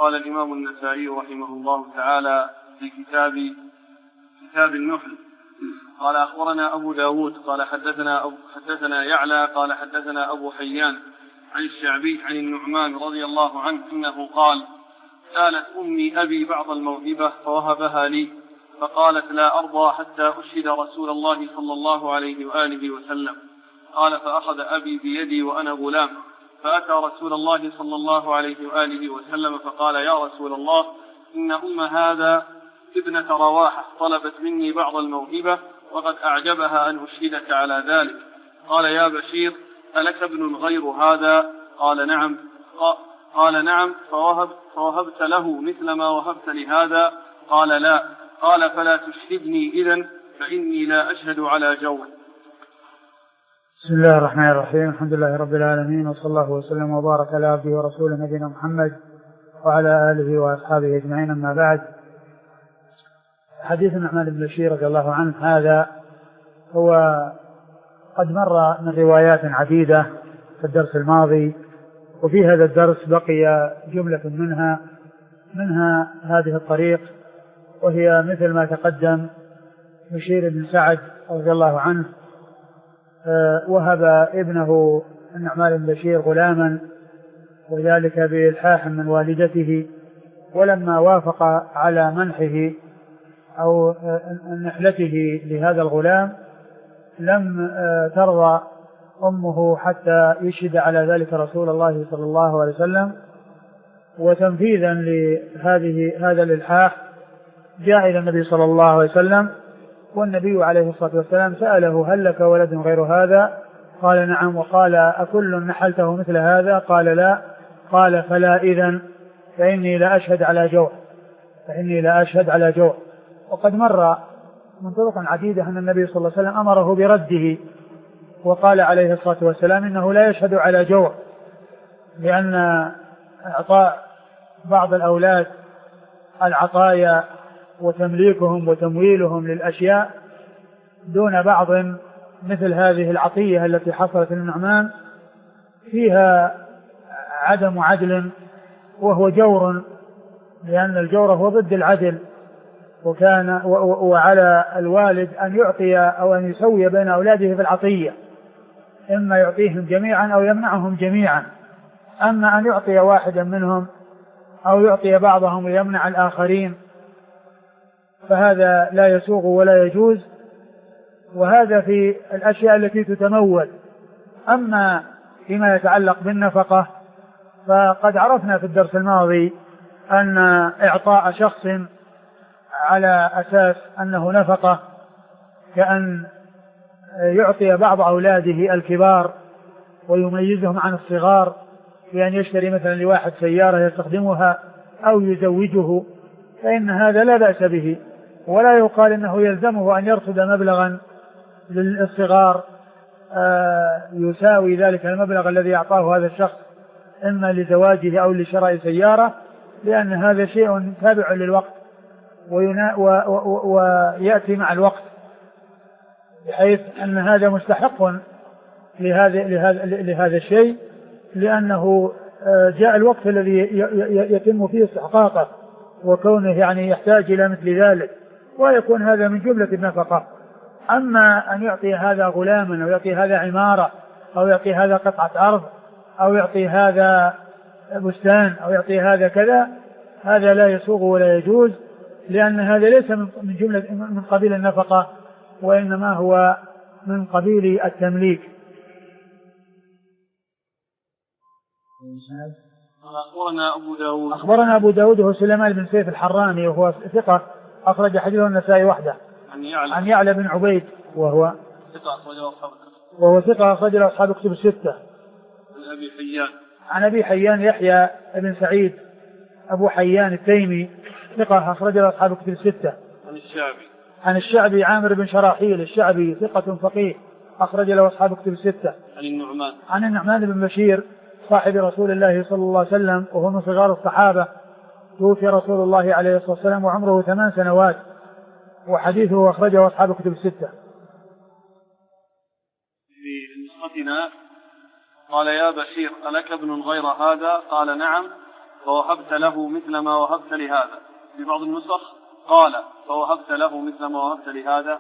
قال الإمام النسائي رحمه الله تعالى في كتاب النحل قال أخبرنا أبو داود قال حدثنا يعلى قال حدثنا أبو حيان عن الشعبي عن النعمان رضي الله عنه أنه قال سألت أمي أبي بعض الموهبة فوهبها لي فقالت لا أرضى حتى أشهد رسول الله صلى الله عليه وآله وسلم. قال فأخذ أبي بيدي وأنا غلام فأتى رسول الله صلى الله عليه وآله وسلم فقال يا رسول الله إن أم هذا ابنة رواحة طلبت مني بعض الموهبة وقد أعجبها أن أشهدك على ذلك. قال يا بشير ألك ابن غير هذا؟ قال نعم فوهبت له مثل ما وهبت لهذا؟ قال لا. قال فلا تشهدني إذن فإني لا أشهد على جور. بسم الله الرحمن الرحيم. الحمد لله رب العالمين وصلى الله وسلم وبارك على عبده ورسوله نبينا محمد وعلى آله وأصحابه أجمعين. أما بعد، حديث النعمان بن بشير رضي الله عنه هذا هو قد مر من روايات عديدة في الدرس الماضي، وفي هذا الدرس بقي جملة منها هذه الطريق، وهي مثل ما تقدم. بشير بن سعد رضي الله عنه وهب ابنه النعمان بن بشير غلاما، وذلك بإلحاح من والدته، ولما وافق على منحه أو نحلته لهذا الغلام لم ترضى أمه حتى يشهد على ذلك رسول الله صلى الله عليه وسلم. وتنفيذا لهذا الإلحاح جاء إلى النبي صلى الله عليه وسلم، والنبي عليه الصلاة والسلام سأله هل لك ولد غير هذا؟ قال نعم. وقال أكل نحلته مثل هذا؟ قال لا. قال فلا إذن فإني لا أشهد على جوع. وقد مر من طرق عديدة أن النبي صلى الله عليه وسلم أمره برده، وقال عليه الصلاة والسلام إنه لا يشهد على جوع، لأن إعطاء بعض الأولاد العطايا وتمليكهم وتمويلهم للأشياء دون بعض مثل هذه العطية التي حصلت للنعمان فيها عدم عدل وهو جور، لأن الجور هو ضد العدل. وعلى الوالد أن يعطي أو أن يسوي بين أولاده في العطية، إما يعطيهم جميعا أو يمنعهم جميعا. أما أن يعطي واحدا منهم أو يعطي بعضهم ويمنع الآخرين فهذا لا يسوغ ولا يجوز، وهذا في الأشياء التي تتمول. أما فيما يتعلق بالنفقة فقد عرفنا في الدرس الماضي أن إعطاء شخص على أساس أنه نفقة كأن يعطي بعض أولاده الكبار ويميزهم عن الصغار، بأن يشتري مثلا لواحد سيارة يستخدمها أو يزوجه، فإن هذا لا بأس به، ولا يقال إنه يلزمه أن يرصد مبلغا للصغار يساوي ذلك المبلغ الذي أعطاه هذا الشخص إما لزواجه أو لشراء سيارة، لأن هذا شيء تابع للوقت ويأتي مع الوقت، بحيث أن هذا مستحق لهذا الشيء، لأنه جاء الوقت الذي يتم فيه استحقاقه، وكونه يعني يحتاج إلى مثل ذلك، ويكون هذا من جملة النفقة. أما أن يعطي هذا غلاما أو يعطي هذا عمارة أو يعطي هذا قطعة أرض أو يعطي هذا بستان أو يعطي هذا كذا، هذا لا يسوغ ولا يجوز، لأن هذا ليس من جملة من قبيل النفقة، وإنما هو من قبيل التمليك. أخبرنا أبو داود هو سليمان بن سيف الحراني، وهو ثقة أخرج حديثه النسائي وحده. عن يعلى بن عبيد وهو ثقة أخرج له أصحاب كتب الستة. عن أبي حيان يحيى بن سعيد أبو حيان التيمي ثقة أخرج له أصحاب كتب الستة. عن الشعبي عامر بن شراحيل الشعبي ثقة فقيه أخرج له أصحاب كتب الستة. عن النعمان بن بشير صاحب رسول الله صلى الله عليه وسلم، وهو من صغار الصحابة، توفي رسول الله عليه الصلاة والسلام وعمره 8 سنوات، وحديثه أخرجه أصحاب كتب الستة. في نسختنا قال يا بشير ألك ابن غير هذا؟ قال نعم. فوهبت له مثل ما وهبت لهذا. في بعض النسخ قال فوهبت له مثل ما وهبت لهذا.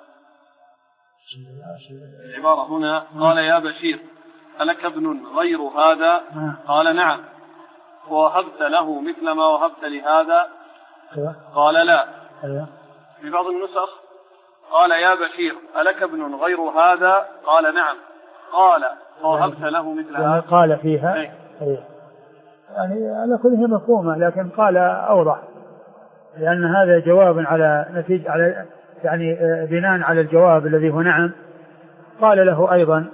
العبارة هنا قال يا بشير ألك ابن غير هذا؟ قال نعم. ووهبت له مثل ما وهبت لهذا؟ قال لا. في بعض النسخ قال يا بشير ألك ابن غير هذا؟ قال نعم. قال ووهبت له مثل هذا. قال فيها يعني على كله مفهومة، لكن قال أوضح، لأن هذا جواب على نتيجة على يعني بناء على الجواب الذي هو نعم. قال له أيضا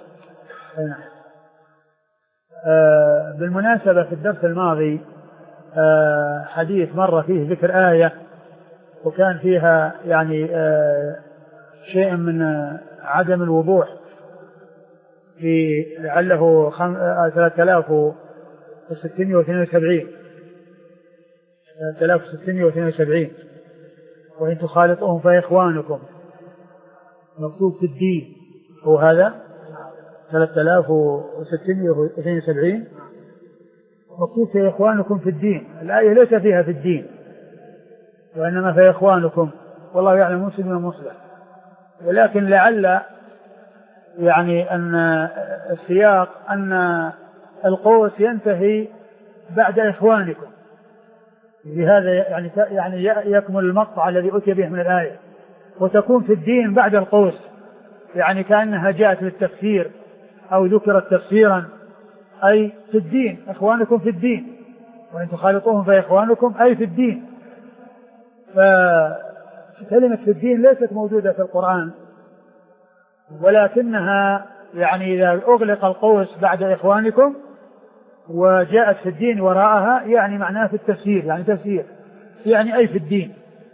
بالمناسبة في الدرس الماضي حديث مر فيه ذكر آية وكان فيها يعني شيء من عدم الوضوح في لعله 3672 وإن تخالطوهم فإخوانكم مكتوب في الدين، هو هذا 3672 مكتوب في إخوانكم في الدين. الآية ليس فيها في الدين وإنما في إخوانكم، والله يعلم مسلم ومصلح، ولكن لعل يعني أن السياق أن القوس ينتهي بعد إخوانكم، بهذا يعني يكمل المقطع الذي أتي به من الآية، وتكون في الدين بعد القوس، يعني كأنها جاءت للتفسير أو ذكرت تفسيرا، أي في الدين إخوانكم في الدين، وإن تخالطوهم فإخوانكم أي في الدين. فكلمة في الدين ليست موجودة في القرآن، ولكنها يعني إذا أغلق القوس بعد إخوانكم وجاءت في الدين وراءها يعني معناها في التفسير، يعني تفسير يعني أي في الدين،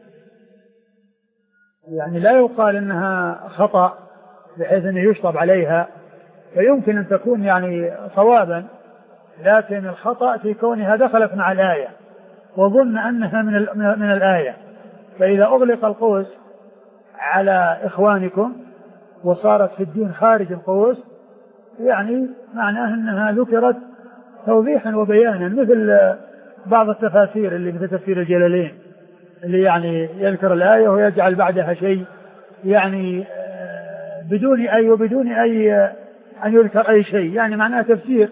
يعني لا يقال إنها خطأ بحيث أنه يشطب عليها، فيمكن أن تكون يعني صوابا، لكن الخطأ في كونها دخلت مع الآية وظن أنها من الآية. فإذا أغلق القوس على إخوانكم وصارت في الدين خارج القوس يعني معناه أنها ذكرت توضيحا وبيانا، مثل بعض التفاسير اللي مثل تفسير الجلالين اللي يعني يذكر الآية ويجعل بعدها شيء يعني بدون أي وبدون أي أن يذكر أي شيء، يعني معناه تفسير،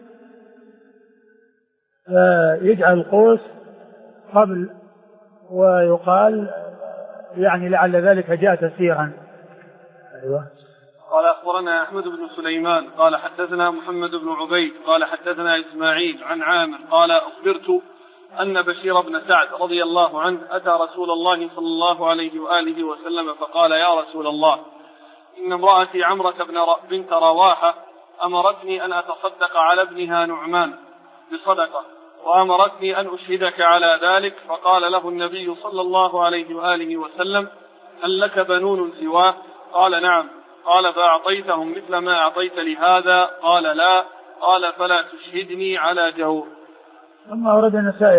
يجعل القوس قبل ويقال يعني لعل ذلك جاء تفسيرا. أيوة. قال أخبرنا أحمد بن سليمان قال حدثنا محمد بن عبيد قال حدثنا إسماعيل عن عامر قال أخبرت أن بشير بن سعد رضي الله عنه أتى رسول الله صلى الله عليه وآله وسلم فقال يا رسول الله إن امرأتي عمرة بنت رواحة أمرتني أن أتصدق على ابنها نعمان بصدقة وأمرتني أن أشهدك على ذلك. فقال له النبي صلى الله عليه وآله وسلم هل لك بنون سواه؟ قال نعم. قال فأعطيتهم مثل ما أعطيت لهذا؟ قال لا. قال فلا تشهدني على جور. ثم أورد النسائي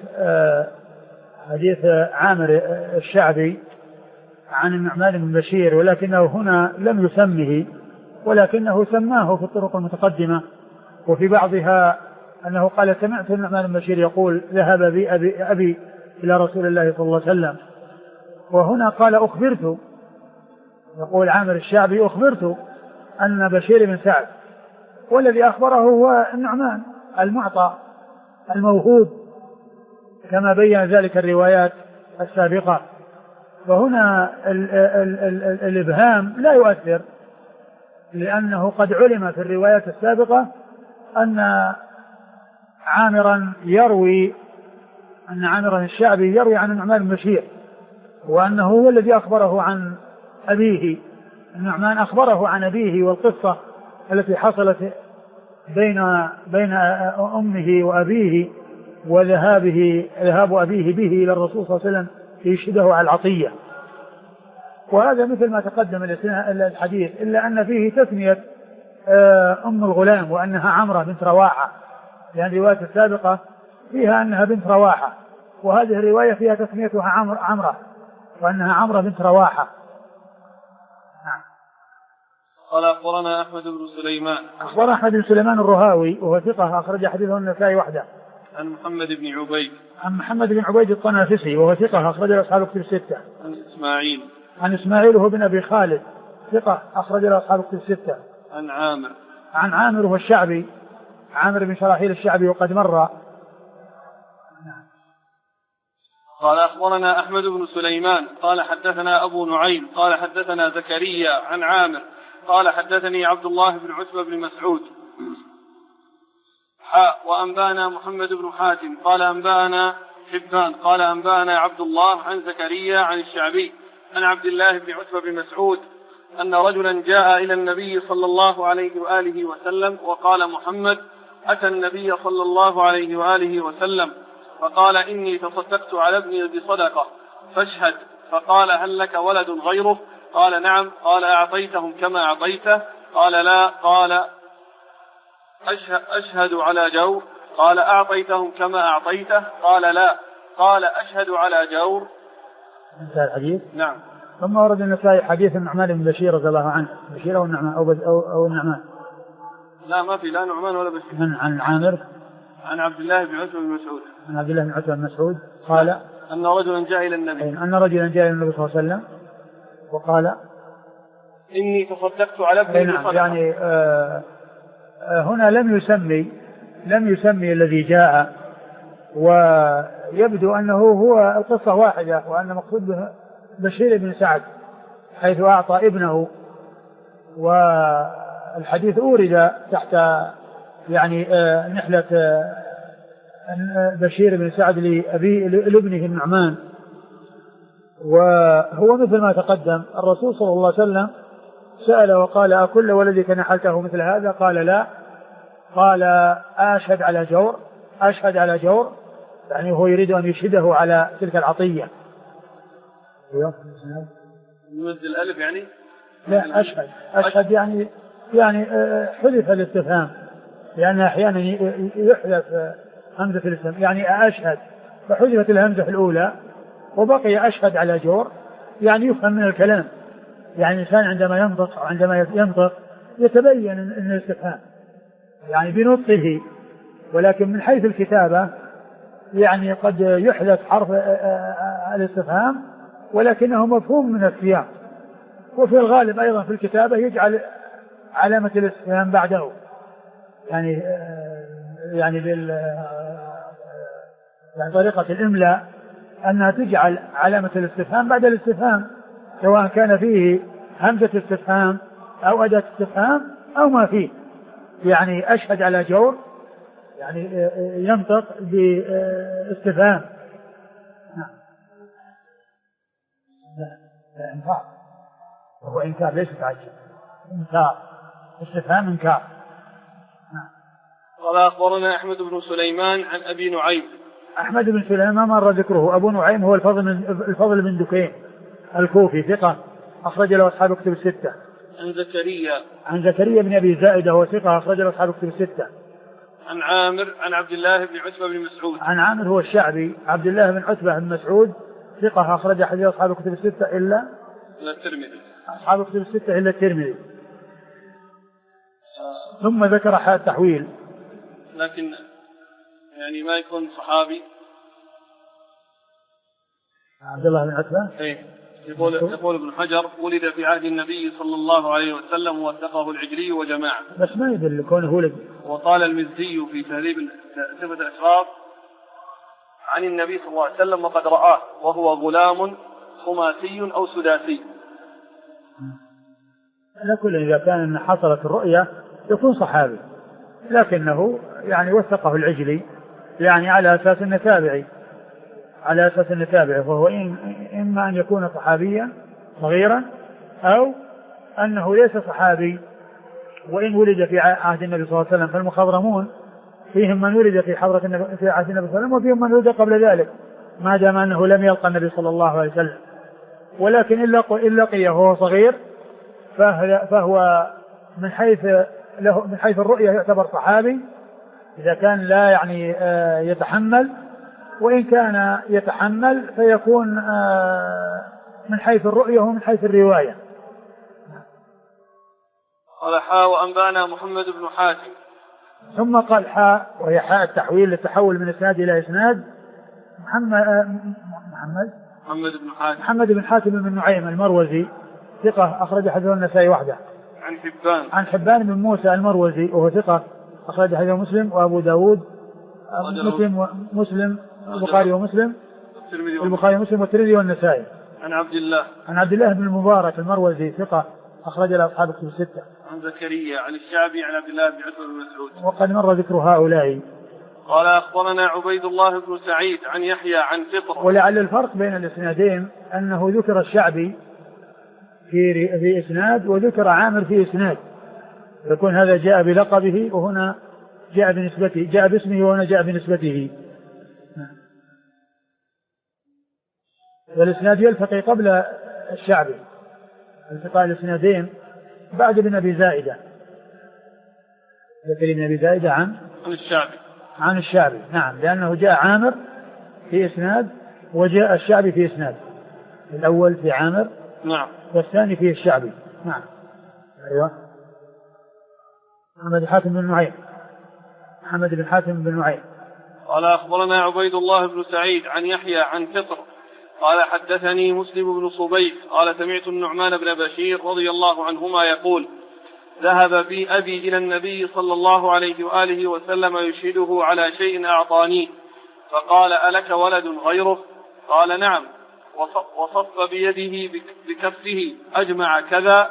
حديث عامر الشعبي عن النعمان بن بشير، ولكنه هنا لم يسمه، ولكنه سماه في الطرق المتقدمة، وفي بعضها أنه قال سمعت النعمان بن بشير يقول ذهب أبي إلى رسول الله صلى الله عليه وسلم، وهنا قال أخبرت، يقول عامر الشعبي أخبرت أن بشير بن سعد، والذي أخبره هو النعمان المعطى الموهوب كما بين ذلك الروايات السابقة. فهنا الإبهام لا يؤثر، لأنه قد علم في الروايات السابقة أن عامرا الشعبي يروي عن النعمان بن بشير، وأنه هو الذي أخبره عن أبيه. النعمان أخبره عن أبيه والقصة التي حصلت بين أمه وأبيه وذهاب أبيه به إلى الرسول صلى الله عليه وسلم ليشهده على العطية. وهذا مثل ما تقدم الحديث، إلا أن فيه تسمية أم الغلام وأنها عمرة بنت رواحة، لأن الرواية السابقة فيها أنها بنت رواحة، وهذه الرواية فيها تسميتها عمرة وأنها عمرة بنت رواحة. نعم. قال أخبرنا أحمد بن سليمان أخبر أحمد بن سليمان الرهاوي وهو ثقة أخرج حديثه النسائي وحده. عن محمد بن عبيد. عن محمد بن عبيد الطنافسي وهو ثقة أخرج له أصحاب الكتب الستة. عن إسماعيل وهو بن أبي خالد ثقة أخرج له أصحاب الكتب الستة. عن عامر وهو الشعبي، عامر بن شراحيل الشعبي وقد مر. قال أخبرنا أحمد بن سليمان قال حدثنا أبو نعيم قال حدثنا زكريا عن عامر قال حدثني عبد الله بن عتبة بن مسعود وأنبانا محمد بن حاتم قال أنبانا حبان قال أنبانا عبد الله عن زكريا عن الشعبي عن عبد الله بن عتبة بن مسعود أن رجلا جاء إلى النبي صلى الله عليه وآله وسلم وقال محمد أتى النبي صلى الله عليه وآله وسلم فقال إني تصدقت على ابني بصدقة فاشهد. فقال هل لك ولد غيره؟ قال نعم. قال أعطيتهم كما أعطيته؟ قال لا. قال أشهد على جور؟ قال أعطيتهم كما أعطيته؟ قال لا. قال أشهد على جور. انتهى الحديث. نعم. ثم ورد النسائي حديث النعمان بن بشير رضي الله عنه. بشير أو النعمان أو النعمان؟ لا ما في لا نعمان ولا بشير. عن عامر عن عبد الله بن عتبة بن مسعود. عن عبد الله بن عتبة بن مسعود قال أن رجلا جاء إلى النبي. أن رجلا جاء إلى النبي صلى الله عليه وسلم وقال إني تصدقت على ابني بصدقة. يعني هنا لم يسمي الذي جاء، ويبدو أنه هو القصة واحدة، وأن مقصود به بشير بن سعد حيث أعطى ابنه، والحديث أورد تحت يعني نحلة بشير بن سعد لابنه النعمان. وهو مثل ما تقدم الرسول صلى الله عليه وسلم سأل وقال أكل ولدك نحلته مثل هذا؟ قال لا. قال أشهد على جور يعني هو يريد أن يشهده على تلك العطية. يمد الألف يعني؟ لا أشهد يعني حذف الاستفهام، لأن أحيانا يحذف همزة الاستفهام، يعني أشهد فحذفت الهمزة الأولى وبقي أشهد على جور، يعني يفهم من الكلام، يعني الإنسان عندما ينطق يتبين أن الاستفهام يعني بنطقه، ولكن من حيث الكتابة يعني قد يحذف حرف الاستفهام ولكنه مفهوم من السياق، وفي الغالب أيضا في الكتابة يجعل علامة الاستفهام بعده، يعني طريقة الإملاء أنها تجعل علامة الاستفهام بعد الاستفهام، سواء كان فيه همزة استفهام أو أداة استفهام أو ما فيه. يعني أشهد على جور يعني ينطق باستفهام. لا إنكار، وهو إنكار ليس تعجب، إنكار استفهام إنكار. قال أخبرنا أحمد بن سليمان عن أبي نعيم. أحمد بن سليمان مر ذكره. أبو نعيم هو الفضل بن دكين الكوفي ثقة أخرج له أصحاب الكتب الستة. عن زكريا بن أبي زائدة هو ثقة أخرج له أصحاب الكتب الستة. عن عامر عن عبد الله بن عتبة بن مسعود. عن عامر هو الشعبي عبد الله بن عتبة بن مسعود ثقة أخرج حديث أصحاب الكتب الستة إلا الترمذي. أصحاب الكتب الستة إلا الترمذي. ثم ذكر حال التحويل، لكن يعني ما يكون صحابي. عبد الله بن عتبة يقول ابن حجر ولد في عهد النبي صلى الله عليه وسلم ووثقه العجلي وجماعة، بس ما يدل كونه ولد. وقال المزي في تهذيب صفة الأشراف عن النبي صلى الله عليه وسلم وقد رآه وهو غلام خماسي أو سداسي. على كل إذا كان حصلت الرؤية يكون صحابي، لكنه يعني وثقه العجلي يعني على أساس النتابع، فهو إما أن يكون صحابيا صغيرا أو أنه ليس صحابي، وإن ولد في عهد النبي صلى الله عليه وسلم فالمخضرمون فيهم من ولد في عهد النبي صلى الله عليه وسلم وفيهم من ولد قبل ذلك ما دام أنه لم يلقى النبي صلى الله عليه وسلم، ولكن إن لقيه وهو صغير فهو من حيث الرؤية يعتبر صحابي إذا كان لا يعني يتحمل، وإن كان يتحمل فيكون من حيث الرؤية ومن حيث الرواية. قال وأنبانا محمد بن حاتم ثم قال حاء، وهي حاء التحويل للتحول من إسناد إلى إسناد. محمد بن حاتم بن نعيم المروزي ثقة أخرج حديثه النسائي وحده. عن حبان بن موسى المروزي وهو ثقة أخرج حديثه مسلم وأبو داود مسلم البخاري ومسلم والترمذي والنسائي. عن عبد الله بن المبارك المروزي ثقة أخرج له أصحاب الكتب الستة. عن زكريا عن الشعبي عن عبد الله بن عتبة بن مسعود. وقد مر ذكر هؤلاء. قال أخبرنا عبيد الله بن سعيد عن يحيى عن فطر. ولعل الفرق بين الإسنادين أنه ذكر الشعبي في إسناد وذكر عامر في إسناد، يكون هذا جاء بلقبه وهنا جاء بنسبته، جاء باسمه وهنا جاء بنسبته. والإسناد يلتقي قبل الشعبي، التقاء الإسنادين بعد ابن أبي زائدة، ذكر ابن أبي زائدة عن الشعبي. نعم، لأنه جاء عامر في إسناد وجاء الشعبي في إسناد، الأول في عامر نعم والثاني في الشعبي. نعم. أيوة. محمد بن حاتم بن نعيم. قال أخبرنا عبيد الله بن سعيد عن يحيى عن فطر قال حدثني مسلم بن صبيح قال سمعت النعمان بن بشير رضي الله عنهما يقول ذهب بي أبي إلى النبي صلى الله عليه وآله وسلم يشهده على شيء أعطانيه، فقال ألك ولد غيره؟ قال نعم، وصف بيده بكفه أجمع كذا،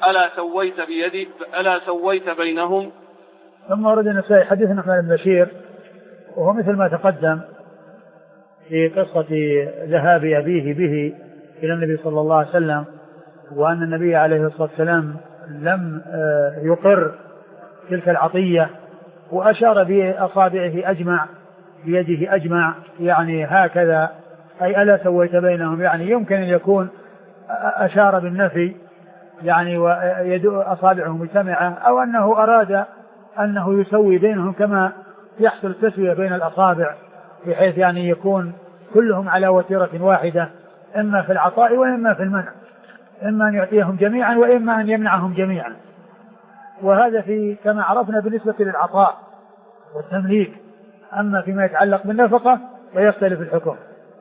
ألا سويت بينهم؟ ثم ورد النسائي حديث النعمان بن بشير وهو مثل ما تقدم في قصة ذهاب أبيه به إلى النبي صلى الله عليه وسلم، وأن النبي عليه الصلاة والسلام لم يقر تلك العطية، وأشار بأصابعه أجمع، بيده أجمع، يعني هكذا، أي ألا سويت بينهم، يعني يمكن أن يكون أشار بالنفي يعني أصابعه مجتمعة، أو أنه أراد أنه يسوي بينهم كما يحصل تسوية بين الأصابع، بحيث يعني يكون كلهم على وتيرة واحدة، إما في العطاء وإما في المنع، إما أن يعطيهم جميعا وإما أن يمنعهم جميعا. وهذا في كما عرفنا بالنسبة للعطاء والتمليك، أما فيما يتعلق بالنفقة ويختلف الحكم.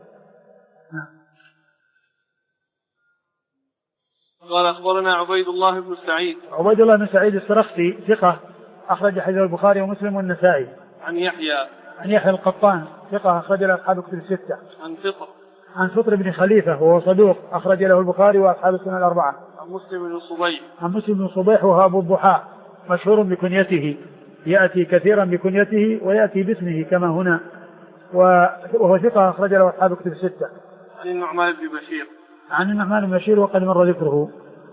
قال أخبرنا عبيد الله بن سعيد السرخسي ثقة أخرج حديث البخاري ومسلم والنسائي. عن يحيى القطان ثقة أخرج له أصحاب الكتب الستة. عن فطر بن خليفة وهو صدوق أخرج له البخاري وأصحاب السنن الأربعة. عن مسلم بن صبيح وهو أبو الضحى مشهور بكنيته، يأتي كثيرا بكنيته ويأتي باسمه كما هنا، وهو ثقة أخرج له أصحاب الكتب الستة. عن النعمان بن بشير وقد مر ذكره.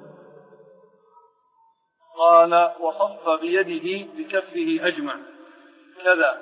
قال وصف بيده بكفه أجمع كذا،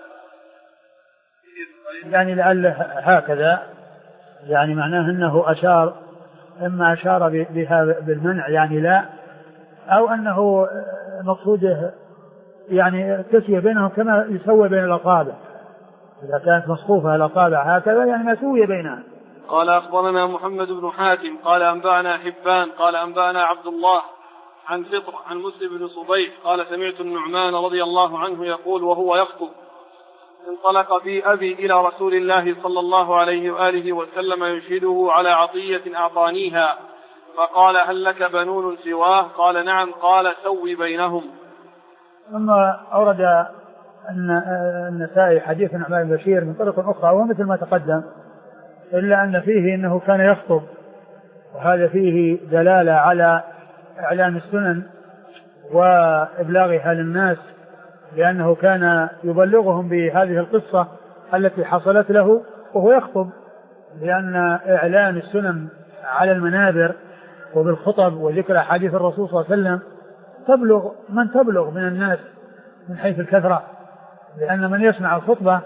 يعني لعله هكذا، يعني معناه أنه أشار، إما أشار بها بالمنع يعني لا، أو أنه مقصوده يعني التسوية بينهم كما يسوي بين الأصابع، إذا كانت مصفوفة الأصابع هكذا يعني ما سوي بينها. قال أخبرنا محمد بن حاتم قال أنبأنا حبان قال أنبأنا عبد الله عن فطر عن مسلم بن صبيح قال سمعت النعمان رضي الله عنه يقول وهو يخطب انطلق بي أبي إلى رسول الله صلى الله عليه وآله وسلم يشهده على عطية أعطانيها، فقال هل لك بنون سواه؟ قال نعم. قال سوي بينهم. ثم أورد النسائي حديث النعمان بن بشير من طرق أخرى ومثل ما تقدم، إلا أن فيه أنه كان يخطب، وهذا فيه دلالة على إعلان السنن وإبلاغها للناس، لأنه كان يبلغهم بهذه القصة التي حصلت له وهو يخطب، لأن إعلان السنن على المنابر وبالخطب وذكر أحاديث الرسول صلى الله عليه وسلم تبلغ من تبلغ من الناس من حيث الكثرة، لأن من يسمع الخطبة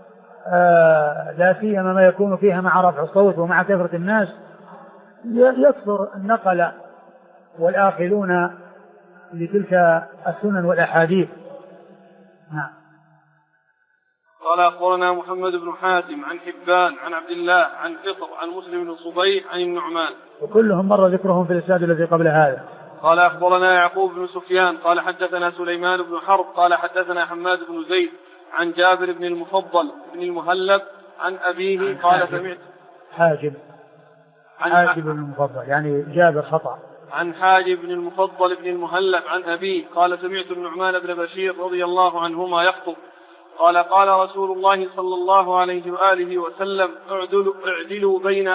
لا سيما ما يكون فيها مع رفع الصوت ومع كثرة الناس يكثر النقل والآخلون لتلك السنن والأحاديث. نعم. قال أخبرنا محمد بن حاتم عن حبان عن عبد الله عن فطر عن مسلم بن صبيح عن النعمان، وكلهم مر ذكرهم في الإسناد الذي قبل هذا. قال أخبرنا يعقوب بن سفيان قال حدثنا سليمان بن حرب قال حدثنا حماد بن زيد عن جابر بن المفضل بن المهلب عن أبيه قال سمعت حاجب بن المفضل يعني جابر خطأ. عن حاجب بن المفضل بن المهلب عن أبيه قال سمعت النعمان بن بشير رضي الله عنهما يخطب قال قال رسول الله صلى الله عليه وآله وسلم اعدلوا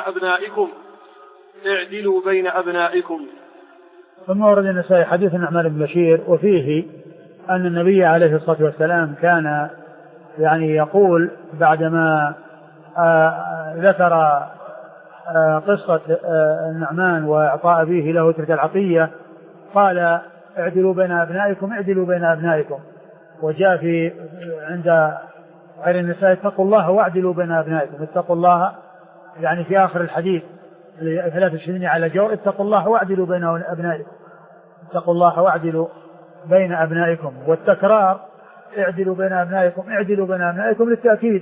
بين أبنائكم. ثم ورد النسائي حديث النعمان بن بشير وفيه أن النبي عليه الصلاة والسلام كان يعني يقول بعدما ذكر قصة النعمان وإعطاء أبيه له تلك العطية قال اعدلوا بين أبنائكم وجاء في عند غير النساء اتقوا الله واعدلوا بين أبنائكم. اتقوا الله يعني في آخر الحديث فلا تشهدني على جور اتقوا الله واعدلوا بين أبنائكم. اتقوا الله واعدلوا بين أبنائكم والتكرار اعدلوا بين أبنائكم للتأكيد.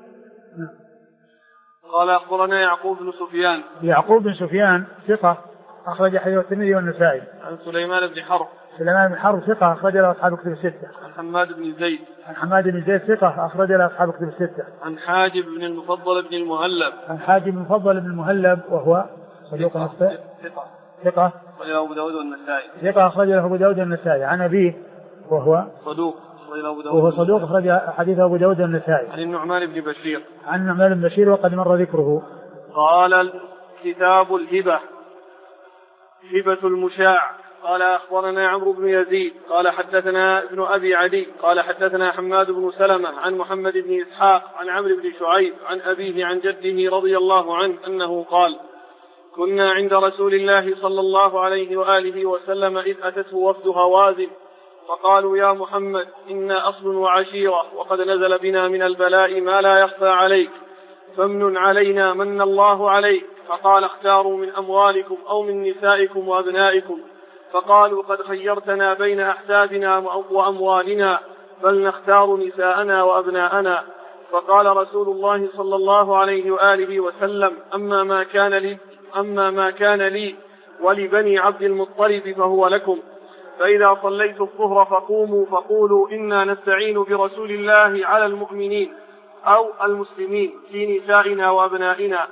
قال أخبرنا يعقوب بن سفيان ثقة أخرج حديث الترمذي والنسائي. عن سليمان بن حرب ثقة أخرج له أصحاب الكتب الستة. عن حماد بن زيد ثقة أخرج له أصحاب الكتب الستة. عن حاجب بن المفضل بن المهلب وهو صدوق ثقة أخرج له أبو داود والنسائي. عن أبيه وهو صدوق أخرج حديث أبو داود والنسائي. عن النعمان بن بشير وقد مر ذكره. قال كتاب الهبة هبة المشاع. قال أخبرنا عمرو بن يزيد قال حدثنا ابن أبي عدي قال حدثنا حماد بن سلمة عن محمد بن إسحاق عن عمرو بن شعيب عن أبيه عن جده رضي الله عنه أنه قال كنا عند رسول الله صلى الله عليه وآله وسلم إذ أتته وفد هوازن فقالوا يا محمد إنا أصل وعشيرة وقد نزل بنا من البلاء ما لا يخفى عليك فمن علينا من الله عليك. فقال اختاروا من أموالكم أو من نسائكم وأبنائكم. فقالوا قد خيرتنا بين أحسابنا وأموالنا بل نختار نساءنا وأبناءنا. فقال رسول الله صلى الله عليه وآله وسلم أما ما كان لي ولبني عبد المطلب فهو لكم. فإذا صليت الظهر فقوموا فقولوا إنا نستعين برسول الله على المؤمنين أو المسلمين في نسائنا وأبنائنا.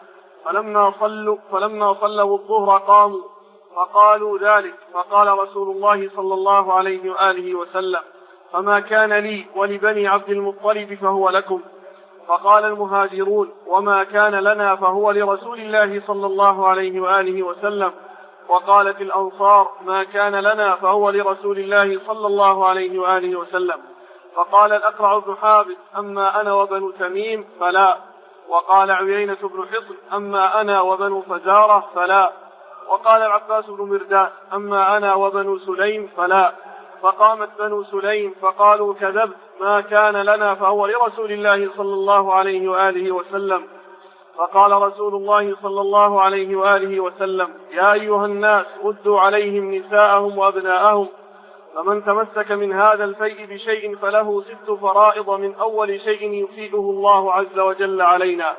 فلما صلوا الظهر قاموا فقالوا ذلك. فقال رسول الله صلى الله عليه وآله وسلم فما كان لي ولبني عبد المطلب فهو لكم. فقال المهاجرون وما كان لنا فهو لرسول الله صلى الله عليه وآله وسلم. وقالت الأنصار ما كان لنا فهو لرسول الله صلى الله عليه وآله وسلم. فقال الأقرع بن حابس أما أنا وبنو تميم فلا. وقال عيينة بن حصن أما أنا وبنو فزارة فلا. وقال العباس بن مرداس أما أنا وبنو سليم فلا. فقامت بنو سليم فقالوا كذبت ما كان لنا فهو لرسول الله صلى الله عليه وآله وسلم. فقال رسول الله صلى الله عليه وآله وسلم يا أيها الناس ردوا عليهم نساءهم وأبناءهم فمن تمسك من هذا الفيء بشيء فله 6 فرائض من أول شيء يفيده الله عز وجل علينا.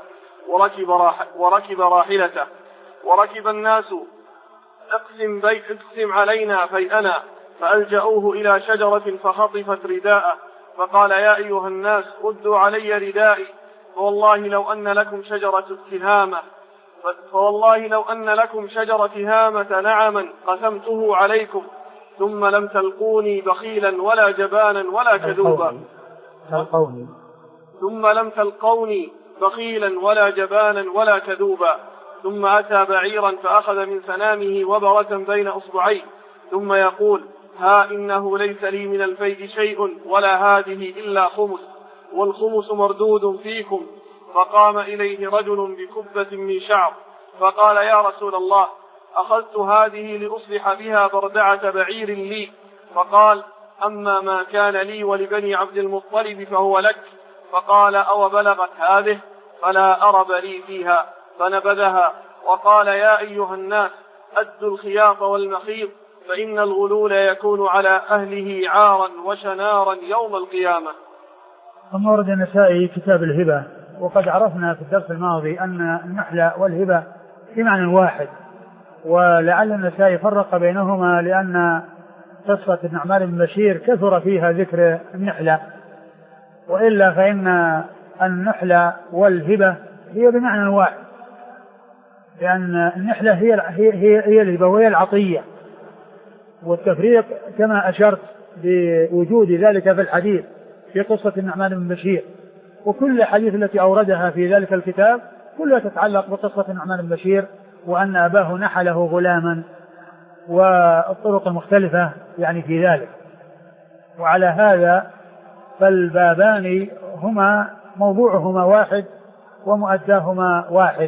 وركب راحلته وركب الناس اقسم علينا فيئنا فألجأوه إلى شجرة فخطفت رداءه. فقال يا أيها الناس ردوا علي ردائي فوالله لو أن لكم شجرة تهامة نعما قسمته عليكم ثم لم تلقوني بخيلا ولا جبانا ولا كذوبا. ثم أتى بعيرا فأخذ من سنامه وبرة بين أصبعيه ثم يقول ها إنه ليس لي من الفيء شيء ولا هذه إلا خمس والخمس مردود فيكم. فقام إليه رجل بكبة من شعر فقال يا رسول الله أخذت هذه لأصلح بها بردعة بعير لي. فقال أما ما كان لي ولبني عبد المطلب فهو لك. فقال أو بلغت هذه فلا أرب لي فيها فنبذها. وقال يا أيها الناس أدوا الخياط والمخيط فإن الغلول يكون على أهله عارا وشنارا يوم القيامة. ثم ورد النسائي كتاب الهبة. وقد عرفنا في الدرس الماضي أن النحلة والهبة بمعنى واحد ولعل النسائي فرق بينهما لأن قصة النعمان بن بشير كثر فيها ذكر النحلة، وإلا فإن النحلة والهبة هي بمعنى واحد، لأن النحلة هي الهبة وهي العطية، والتفريق كما أشرت بوجود ذلك في الحديث في قصة النعمان بن بشير، وكل الحديث التي أوردها في ذلك الكتاب كلها تتعلق بقصة النعمان بن بشير وأن أباه نحله غلاما، والطرق المختلفة يعني في ذلك. وعلى هذا فالبابان هما موضوعهما واحد ومؤداهما واحد.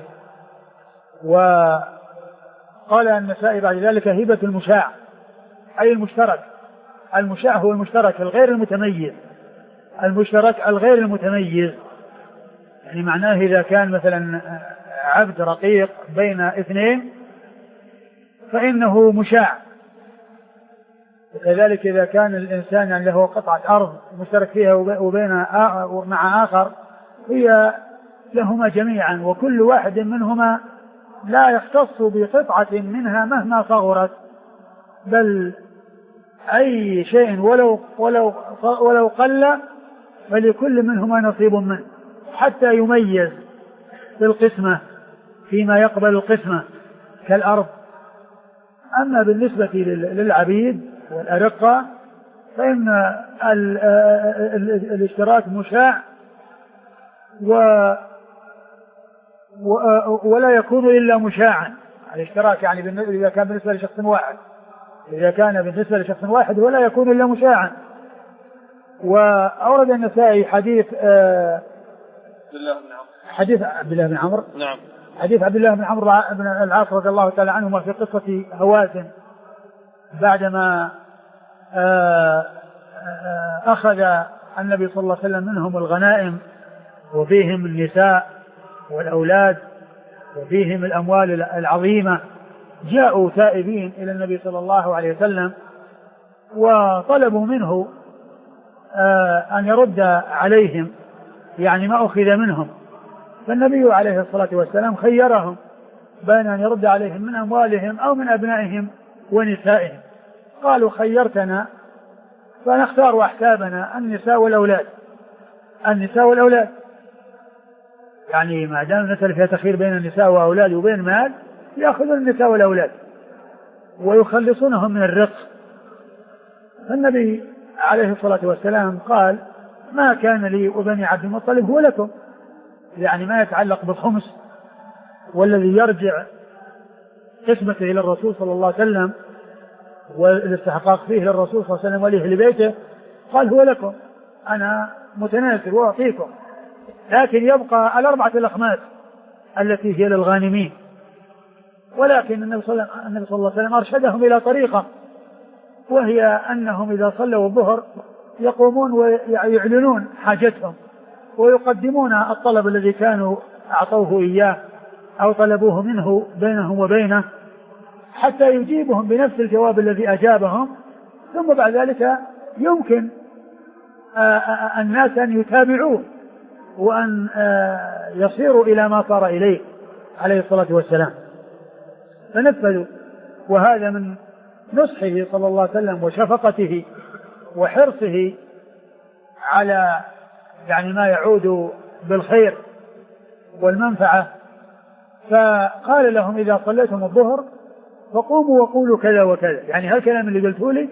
وقال النسائي بعد ذلك هبة المشاع أي المشترك. المشاع هو المشترك الغير المتميز، المشترك الغير المتميز، يعني معناه إذا كان مثلا عبد رقيق بين اثنين فإنه مشاع، وكذلك إذا كان الإنسان يعني له قطعة أرض مشترك فيها وبين مع آخر هي لهما جميعا، وكل واحد منهما لا يختص بقطعة منها مهما صغرت، بل أي شيء ولو قل فلكل منهما نصيب منه حتى يميز في القسمة فيما يقبل القسمة كالأرض. أما بالنسبة للعبيد والأرقة فإن الاشتراك مشاع ولا يكون إلا مشاعا. الاشتراك يعني إذا كان بالنسبة لشخص واحد، إذا كان بالنسبة لشخص واحد ولا يكون إلا مشاعا. وأورد النسائي حديث عبد الله بن عمرو، نعم، حديث عبد الله بن عمرو بن العاص رضي الله تعالى عنهما في قصة هوازن بعدما أخذ النبي صلى الله عليه وسلم منهم الغنائم وفيهم النساء والأولاد وفيهم الأموال العظيمة، جاءوا تائبين إلى النبي صلى الله عليه وسلم وطلبوا منه أن يرد عليهم يعني ما أخذ منهم، فالنبي عليه الصلاة والسلام خيرهم بين أن يرد عليهم من أموالهم أو من أبنائهم ونسائهم. قالوا خيرتنا فنختار أحسابنا النساء والأولاد، يعني ما دام المسألة فيها تخيير بين النساء وأولاد وبين مال يأخذون النساء والأولاد ويخلصونهم من الرق. فالنبي عليه الصلاة والسلام قال ما كان لي وبني عبد المطلب هو لكم، يعني ما يتعلق بالخمس والذي يرجع قسمته إلى الرسول صلى الله عليه وسلم والاستحقاق فيه للرسول صلى الله عليه وسلم وليه لبيته، قال هو لكم أنا متنازل وأعطيكم، لكن يبقى الأربعة الأخماس التي هي للغانمين. ولكن النبي صلى الله عليه وسلم أرشدهم إلى طريقة، وهي أنهم إذا صلوا الظهر يقومون ويعلنون حاجتهم ويقدمون الطلب الذي كانوا أعطوه إياه أو طلبوه منه بينهم وبينه حتى يجيبهم بنفس الجواب الذي أجابهم، ثم بعد ذلك يمكن الناس أن يتابعوه وأن يصيروا إلى ما صار إليه عليه الصلاة والسلام، فنفذوا. وهذا من نصحه صلى الله عليه وسلم وشفقته وحرصه على يعني ما يعود بالخير والمنفعة. فقال لهم إذا صليتم الظهر فقوموا وقولوا كذا وكذا، يعني هالكلام اللي قلته لي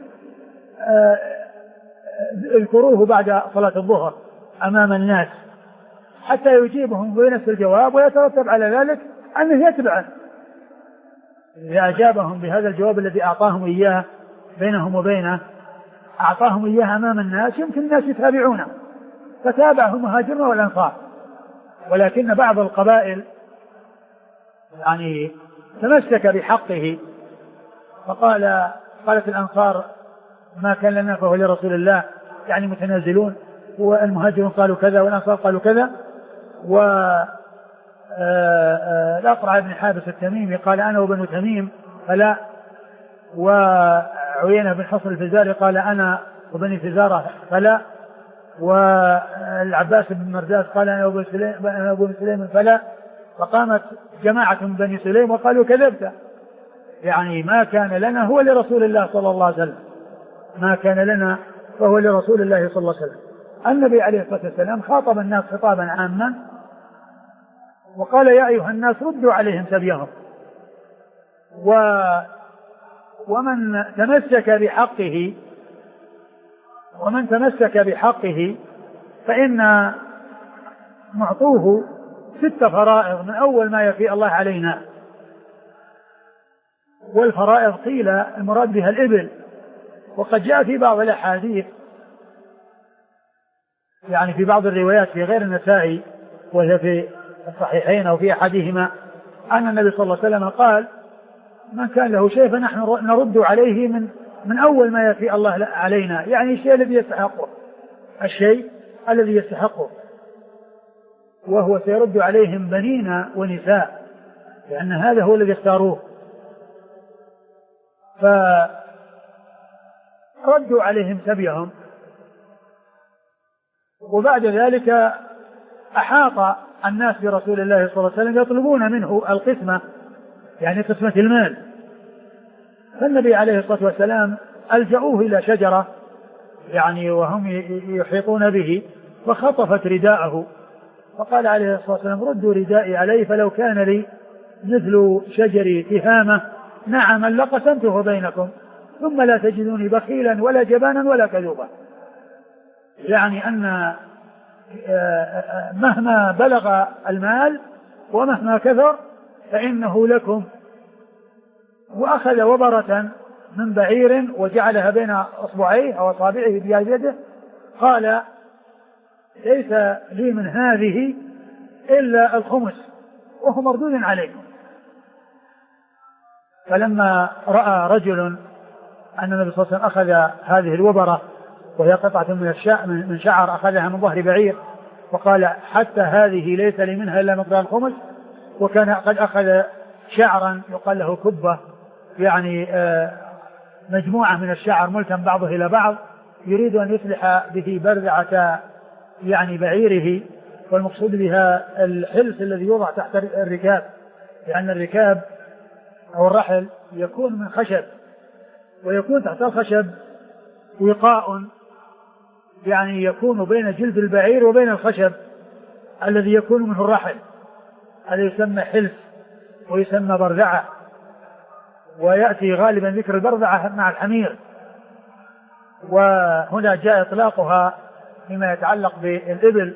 اذكروه بعد صلاة الظهر أمام الناس حتى يجيبهم بنفس الجواب ويترتب على ذلك أنه يتبعه. إذا أجابهم بهذا الجواب الذي أعطاهم إياه بينهم وبينه أعطاهم إياه أمام الناس يمكن الناس يتابعونه، فتابعه المهاجرون والأنصار. ولكن بعض القبائل يعني تمسك بحقه قالت الأنصار ما كان لنا فهو لرسول الله، يعني متنازلون، والمهاجرون قالوا كذا والأنصار قالوا كذا. الأقرع بن حابس التميمي قال أنا وبنو تميم فلا، وعيينة بن حصن الفزاري قال أنا وبني فزارة فلا، والعباس بن مرداس قال أنا وبني سليم فلا. فقامت جماعة من بني سليم وقالوا كذبت، يعني ما كان لنا هو لرسول الله صلى الله عليه وسلم، ما كان لنا فهو لرسول الله صلى الله عليه وسلم. النبي عليه الصلاة والسلام خاطب الناس خطابا عاما وقال يا أيها الناس ردوا عليهم سبيهم، ومن تمسك بحقه فإن معطوه 6 فرائض من أول ما يفي الله علينا. والفرائض قيل المراد بها الإبل، وقد جاء في بعض الأحاديث يعني في بعض الروايات في غير النسائي وهي في الصحيحين أو في أحدهما أن النبي صلى الله عليه وسلم قال من كان له شيء فنحن نرد عليه من أول ما يفي الله علينا، يعني الشيء الذي يستحقه، وهو سيرد عليهم بنين ونساء، لأن هذا هو الذي اختاروه. فردوا عليهم سبيهم، وبعد ذلك أحاط الناس برسول الله صلى الله عليه وسلم يطلبون منه القسمة، يعني قسمة المال. فالنبي عليه الصلاة والسلام ألجأوه إلى شجرة يعني وهم يحيطون به، فخطفت رداءه، فقال عليه الصلاة والسلام ردوا ردائي علي فلو كان لي مثل شجر تهامة نعما لقسمته بينكم ثم لا تجدوني بخيلا ولا جبانا ولا كذوبا. يعني أن مهما بلغ المال ومهما كثر فإنه لكم. وأخذ وبرة من بعير وجعلها بين أصبعيه أو أصابعه بيده، قال ليس لي من هذه إلا الخمس وهو مردود عليكم. فلما رأى رجل أن النبي صلى الله عليه وسلم أخذ هذه الوبرة وهي قطعة من شعر أخذها من ظهر بعير وقال حتى هذه ليس لي منها إلا مقدار الخمس، وكان قد أخذ شعرا يقال له كبة، يعني مجموعة من الشعر ملتم بعضه إلى بعض، يريد أن يصلح به برذعة يعني بعيره، والمقصود بها الحلس الذي يوضع تحت الركاب، لأن الركاب أو الرحل يكون من خشب، ويكون تحت الخشب وقاء يعني يكون بين جلد البعير وبين الخشب الذي يكون منه الرحل، هذا يسمى حلس ويسمى برذعة، ويأتي غالبا ذكر البرذعة مع الحمير، وهنا جاء إطلاقها فيما يتعلق بالإبل.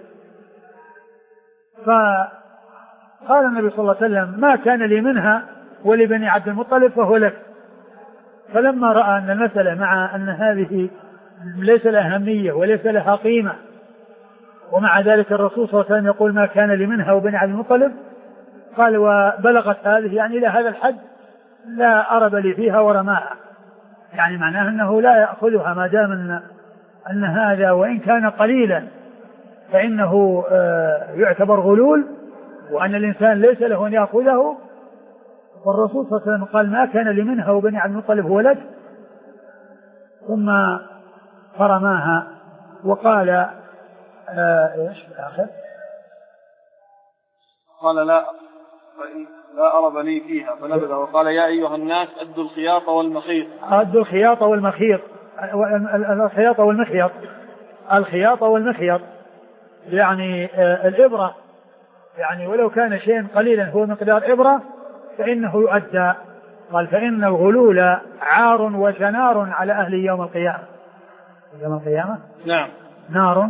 فقال النبي صلى الله عليه وسلم ما كان لي منها ولبني عبد المطلب فهو لك. فلما رأى أن المسألة مع أن هذه ليس لها أهمية وليس لها قيمة، ومع ذلك الرسول صلى الله عليه وسلم يقول ما كان لي منها وبني عبد المطلب، قال وبلغت هذه يعني إلى هذا الحد لا أرب لي فيها ورماها، يعني معناه أنه لا يأخذها ما دام أن هذا وإن كان قليلا فإنه يعتبر غلول، وأن الإنسان ليس له أن يأخذه. والرسول صلى الله عليه وسلم قال ما كان لي منها وبني عبد المطلب هو لك، ثم فرماها وقال ايش في الآخر؟ قال لا أرب لي فيها فنبذ، وقال يا أيها الناس أدوا الخياط والمخيط. أدوا الخياط والمخيط، الخياط والمخيط يعني الإبرة، يعني ولو كان شيء قليلا هو مقدار إبرة فإنه يؤدى. قال فإن الغلول عار وشنار على أهل يوم القيامة. يوم القيامة نعم نار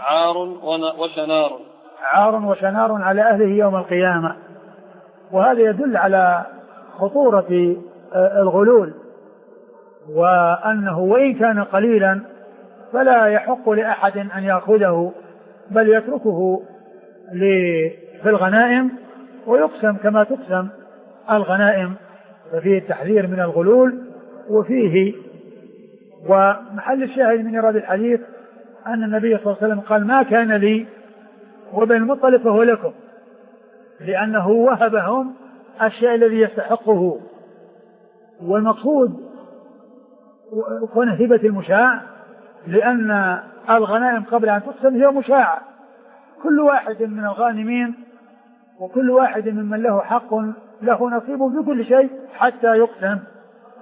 عار وشنار على أهله يوم القيامة. وهذا يدل على خطورة الغلول، وأنه وإن كان قليلا فلا يحق لأحد أن يأخذه، بل يتركه في الغنائم ويقسم كما تقسم الغنائم. ففيه التحذير من الغلول وفيه. ومحل الشاهد من إيراد الحديث أن النبي صلى الله عليه وسلم قال ما كان لي وبن المطلب فهو لكم، لأنه وهبهم الشيء الذي يستحقه. والمقصود كون هبة المشاع، لأن الغنائم قبل أن تقسم هي مشاعة، كل واحد من الغانمين وكل واحد ممن له حق له نصيب في كل شيء حتى يقسم.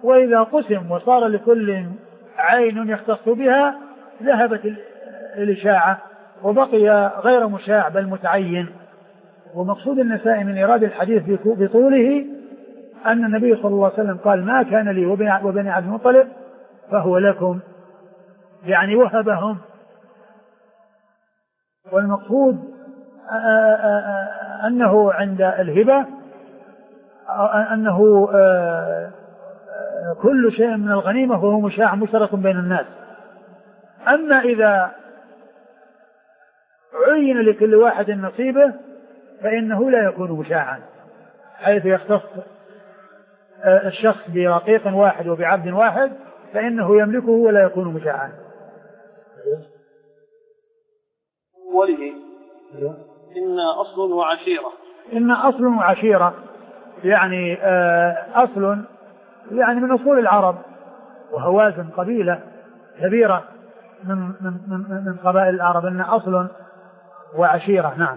وإذا قسم وصار لكل عين يختص بها ذهبت الإشاعة وبقي غير مشاع بل متعين. ومقصود النسائي من إيراد الحديث بطوله أن النبي صلى الله عليه وسلم قال ما كان لي وبني عبد المطلب فهو لكم، يعني وهبهم. والمقصود أنه عند الهبة أنه كل شيء من الغنيمة هو مشاع مشترك بين الناس. أما إذا عين لكل واحد نصيبه فإنه لا يكون مشاعا، حيث يختص الشخص برقيق واحد وبعبد واحد فإنه يملكه ولا يكون مشاعا. وله إن أصل وعشيرة. إن أصل وعشيرة يعني أصل يعني من أصول العرب، وهوازن قبيلة كبيرة من قبائل العرب. إن أصل وعشيرة. نعم.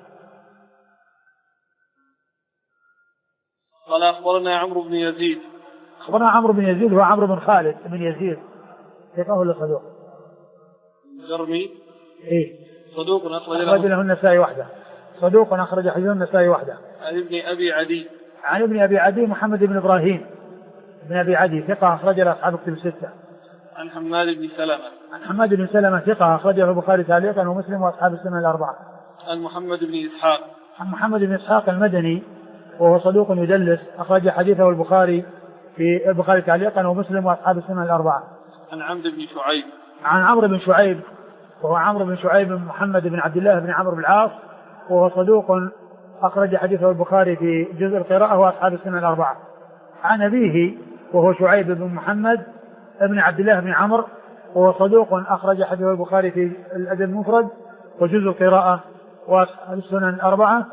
قال أخبرنا عمرو بن يزيد. أخبرنا عمرو بن يزيد هو عمرو بن خالد بن يزيد ثقة لصدوق. جرمي. إيه. صدوق أخرج له النسائي وحده. صدوق أخرج حديث النسائي وحده. عن ابن أبي عدي. عن ابن أبي عدي محمد بن إبراهيم بن أبي عدي ثقة أخرج له أصحاب الكتب الستة. عن حماد بن سلمة. عن حماد بن سلمة ثقة أخرج له البخاري تعليقا ومسلم وأصحاب السنن الأربعة. عن محمد بن إسحاق. عن محمد بن إسحاق المدني وهو صدوق يدلس أخرج حديثه البخاري في البخاري تعليقا ومسلم وأصحاب السنن الأربعة. عن عمرو بن شعيب. عن عمرو بن شعيب وهو عمرو بن شعيب بن محمد بن عبد الله بن عمرو بن العاص وهو صدوق أخرج حديثه البخاري في جزء القراءة وأصحاب السنن الأربعة. عن أبيه وهو شعيب بن محمد بن عبد الله بن عمرو وهو صدوق أخرج حديثه البخاري في الأدب المفرد وجزء القراءة وأصحاب السنن الأربعة.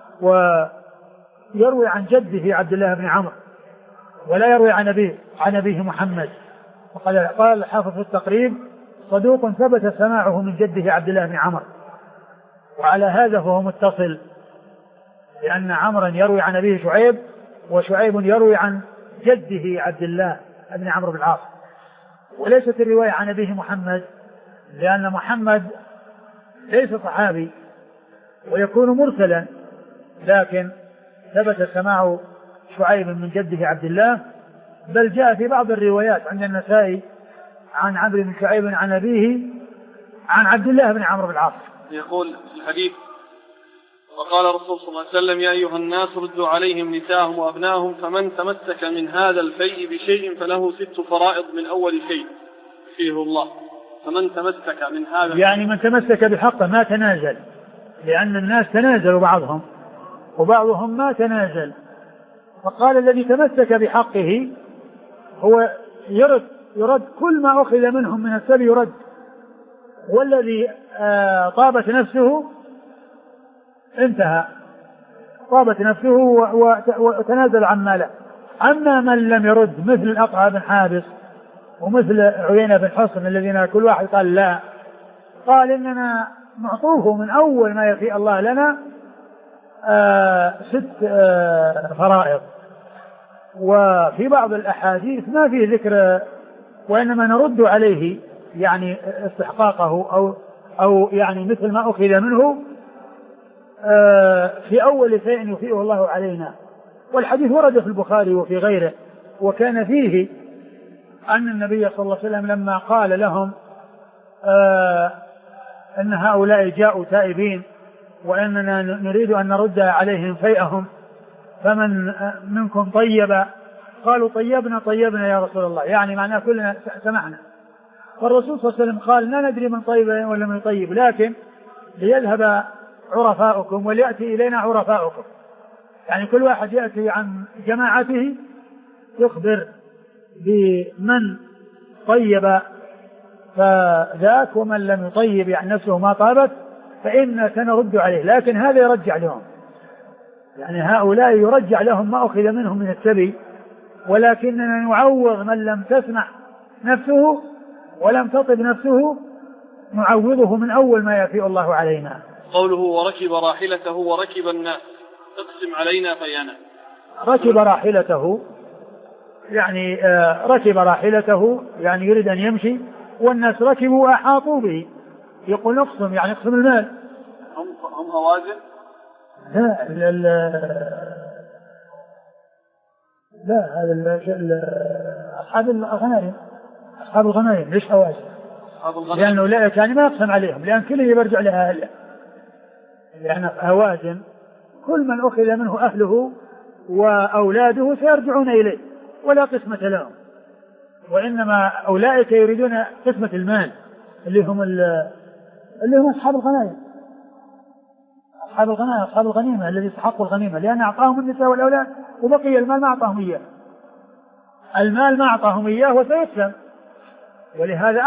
ويروي عن جده عبد الله بن عمرو ولا يروي عن أبيه محمد. قال الحافظ في التقريب صدوق ثبت سماعه من جده عبد الله بن عمرو، وعلى هذا فهو متصل، لأن عمرا يروي عن أبيه شعيب وشعيب يروي عن جده عبد الله بن عمرو بن العاص. وليست الرواية عن أبيه محمد لأن محمد ليس صحابي ويكون مرسلا، لكن ثبت سماع شعيب من جده عبد الله، بل جاء في بعض الروايات عند النسائي عن عمرو بن شعيب عن أبيه عن عبد الله بن عمرو بن العاص. يقول في الحديث وقال الرسول صلى الله عليه وسلم يا أيها الناس ردوا عليهم نساءهم وأبناهم فمن تمسك من هذا الفيء بشيء فله 6 فرائض من أول شيء فيه الله. فمن تمسك من هذا يعني من تمسك بحقه ما تنازل، لأن الناس تنازلوا بعضهم وبعضهم ما تنازل. فقال الذي تمسك بحقه هو يرد كل ما أخذ منهم من السبي يرد، والذي طابت نفسه انتهى، طابت نفسه وتنازل عن ماله. أما من لم يرد مثل الأقرع بن حابس ومثل عيينة بن حصن الذين كل واحد قال لا، قال إننا نعطوه من أول ما يفيء الله لنا 6 فرائض. وفي بعض الأحاديث ما فيه ذكر، وإنما نرد عليه يعني استحقاقه أو يعني مثل ما أخذ منه في أول شيء يفيئه الله علينا. والحديث ورد في البخاري وفي غيره، وكان فيه أن النبي صلى الله عليه وسلم لما قال لهم أن هؤلاء جاءوا تائبين وأننا نريد أن نرد عليهم فيئهم فمن منكم طيب، قالوا طيبنا يا رسول الله، يعني معناه كلنا سمعنا. فالرسول صلى الله عليه وسلم قال لا ندري من طيب ولا من طيب، لكن ليذهب عرفاؤكم وليأتي إلينا عرفاؤكم، يعني كل واحد يأتي عن جماعته يخبر بمن طيب فذاك، ومن لم يطيب يعني نفسه ما طابت فإن سنرد عليه. لكن هذا يرجع لهم، يعني هؤلاء يرجع لهم ما أخذ منهم من السبي، ولكننا نعوض من لم تسمح نفسه ولم تطب نفسه، نعوضه من أول ما يفيء الله علينا. قوله وركب راحلته وركب الناس، اقسم علينا فيانا. ركب راحلته يعني ركب راحلته يعني يريد أن يمشي والناس ركبوا وأحاطوا به، يقول اقسم يعني اقسم المال. هم هوازن؟ لا هذا أصحاب الغنائم، أصحاب الغنائم ليش هوازن؟ لأنه لا كان ما يقسم عليهم لأن كله يرجع لها أهله، لأن هوازن كل من أخذ منه أهله وأولاده سيرجعون إليه ولا قسمة لهم، وإنما أولئك يريدون قسمة المال اللي هم أصحاب الغنائم، أصحاب الغنيمة الذي يستحقوا الغنيمة، لأن أعطاهم النساء والأولاد وبقي المال ما أعطاهم إياه، المال ما أعطاهم إياه وسيقسم، ولهذا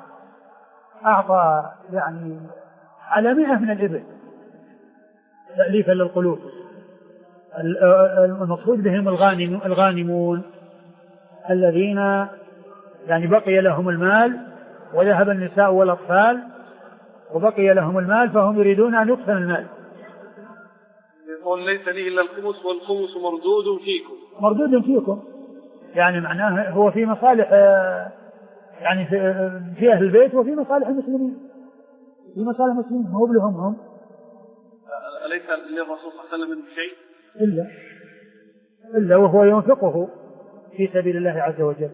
أعطى يعني على 100 من الإبل تأليفا للقلوب. المقصود بهم الغانمون الذين يعني بقي لهم المال وذهب النساء والأطفال وبقي لهم المال فهم يريدون أن يقسم المال. يقول ليس لي إلا الخمس والخمس مردود فيكم، يعني معناه هو في مصالح يعني في أهل البيت وفي مصالح المسلمين، في مصالح المسلمين هو بلهم أليس للرسول صلى الله عليه وسلم شيء إلا وهو ينفقه في سبيل الله عز وجل.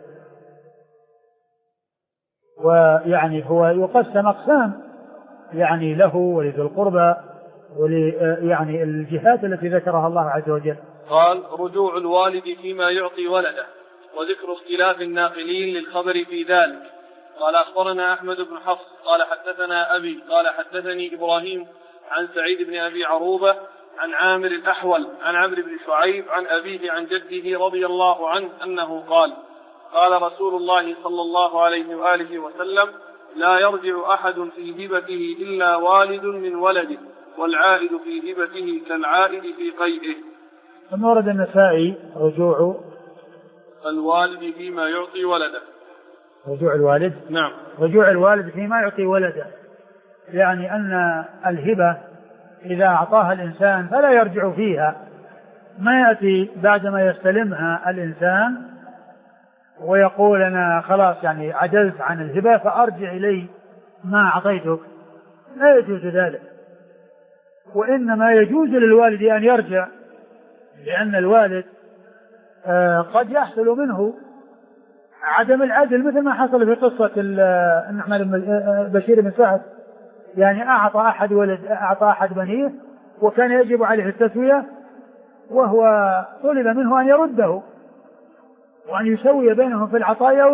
ويعني هو يقسم أقسام يعني له ولذي القربى يعني الجهات التي ذكرها الله عز وجل. قال رجوع الوالد فيما يعطي ولده وذكر اختلاف الناقلين للخبر في ذلك. قال أخبرنا أحمد بن حفص قال حدثنا أبي قال حدثني إبراهيم عن سعيد بن أبي عروبة عن عامر الأحول عن عمرو بن شعيب عن أبيه عن جده رضي الله عنه أنه قال قال رسول الله صلى الله عليه وآله وسلم لا يرجع أحد في هبته إلا والد من ولده والعائد في هبته كالعائد في قيئه. ثم ورد النسائي رجوع الوالد فيما يعطي ولده. رجوع الوالد نعم رجوع الوالد فيما يعطي ولده، يعني أن الهبة إذا أعطاها الإنسان فلا يرجع فيها، ما يأتي بعدما يستلمها الإنسان ويقول أنا خلاص يعني عجزت عن الهبة فأرجع إلي ما أعطيتك، لا يجوز ذلك. وإنما يجوز للوالد أن يرجع، لأن الوالد قد يحصل منه عدم العدل مثل ما حصل في قصة النعمان بشير بن سعد، يعني أعطى أحد بنيه وكان يجب عليه التسوية وهو طلب منه أن يرده وأن يسوي بينهم في العطايا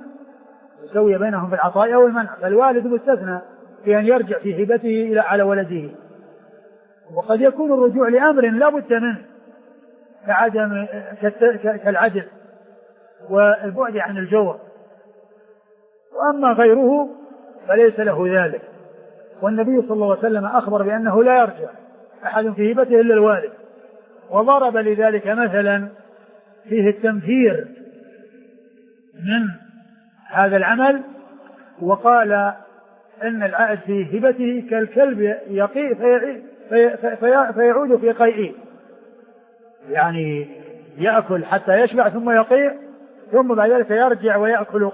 والمنع، فالوالد مستثنى في أن يرجع في هبته على ولده. وقد يكون الرجوع لأمر لا بد منه كالعدل والبعد عن الجور، وأما غيره فليس له ذلك. والنبي صلى الله عليه وسلم أخبر بأنه لا يرجع أحد في هبته إلا الوالد، وضرب لذلك مثلا فيه التنفير من هذا العمل، وقال إن العائد في هبته كالكلب يقيء فيعود في قيئه، يعني يأكل حتى يشبع ثم يقيء ثم بعد ذلك يرجع ويأكل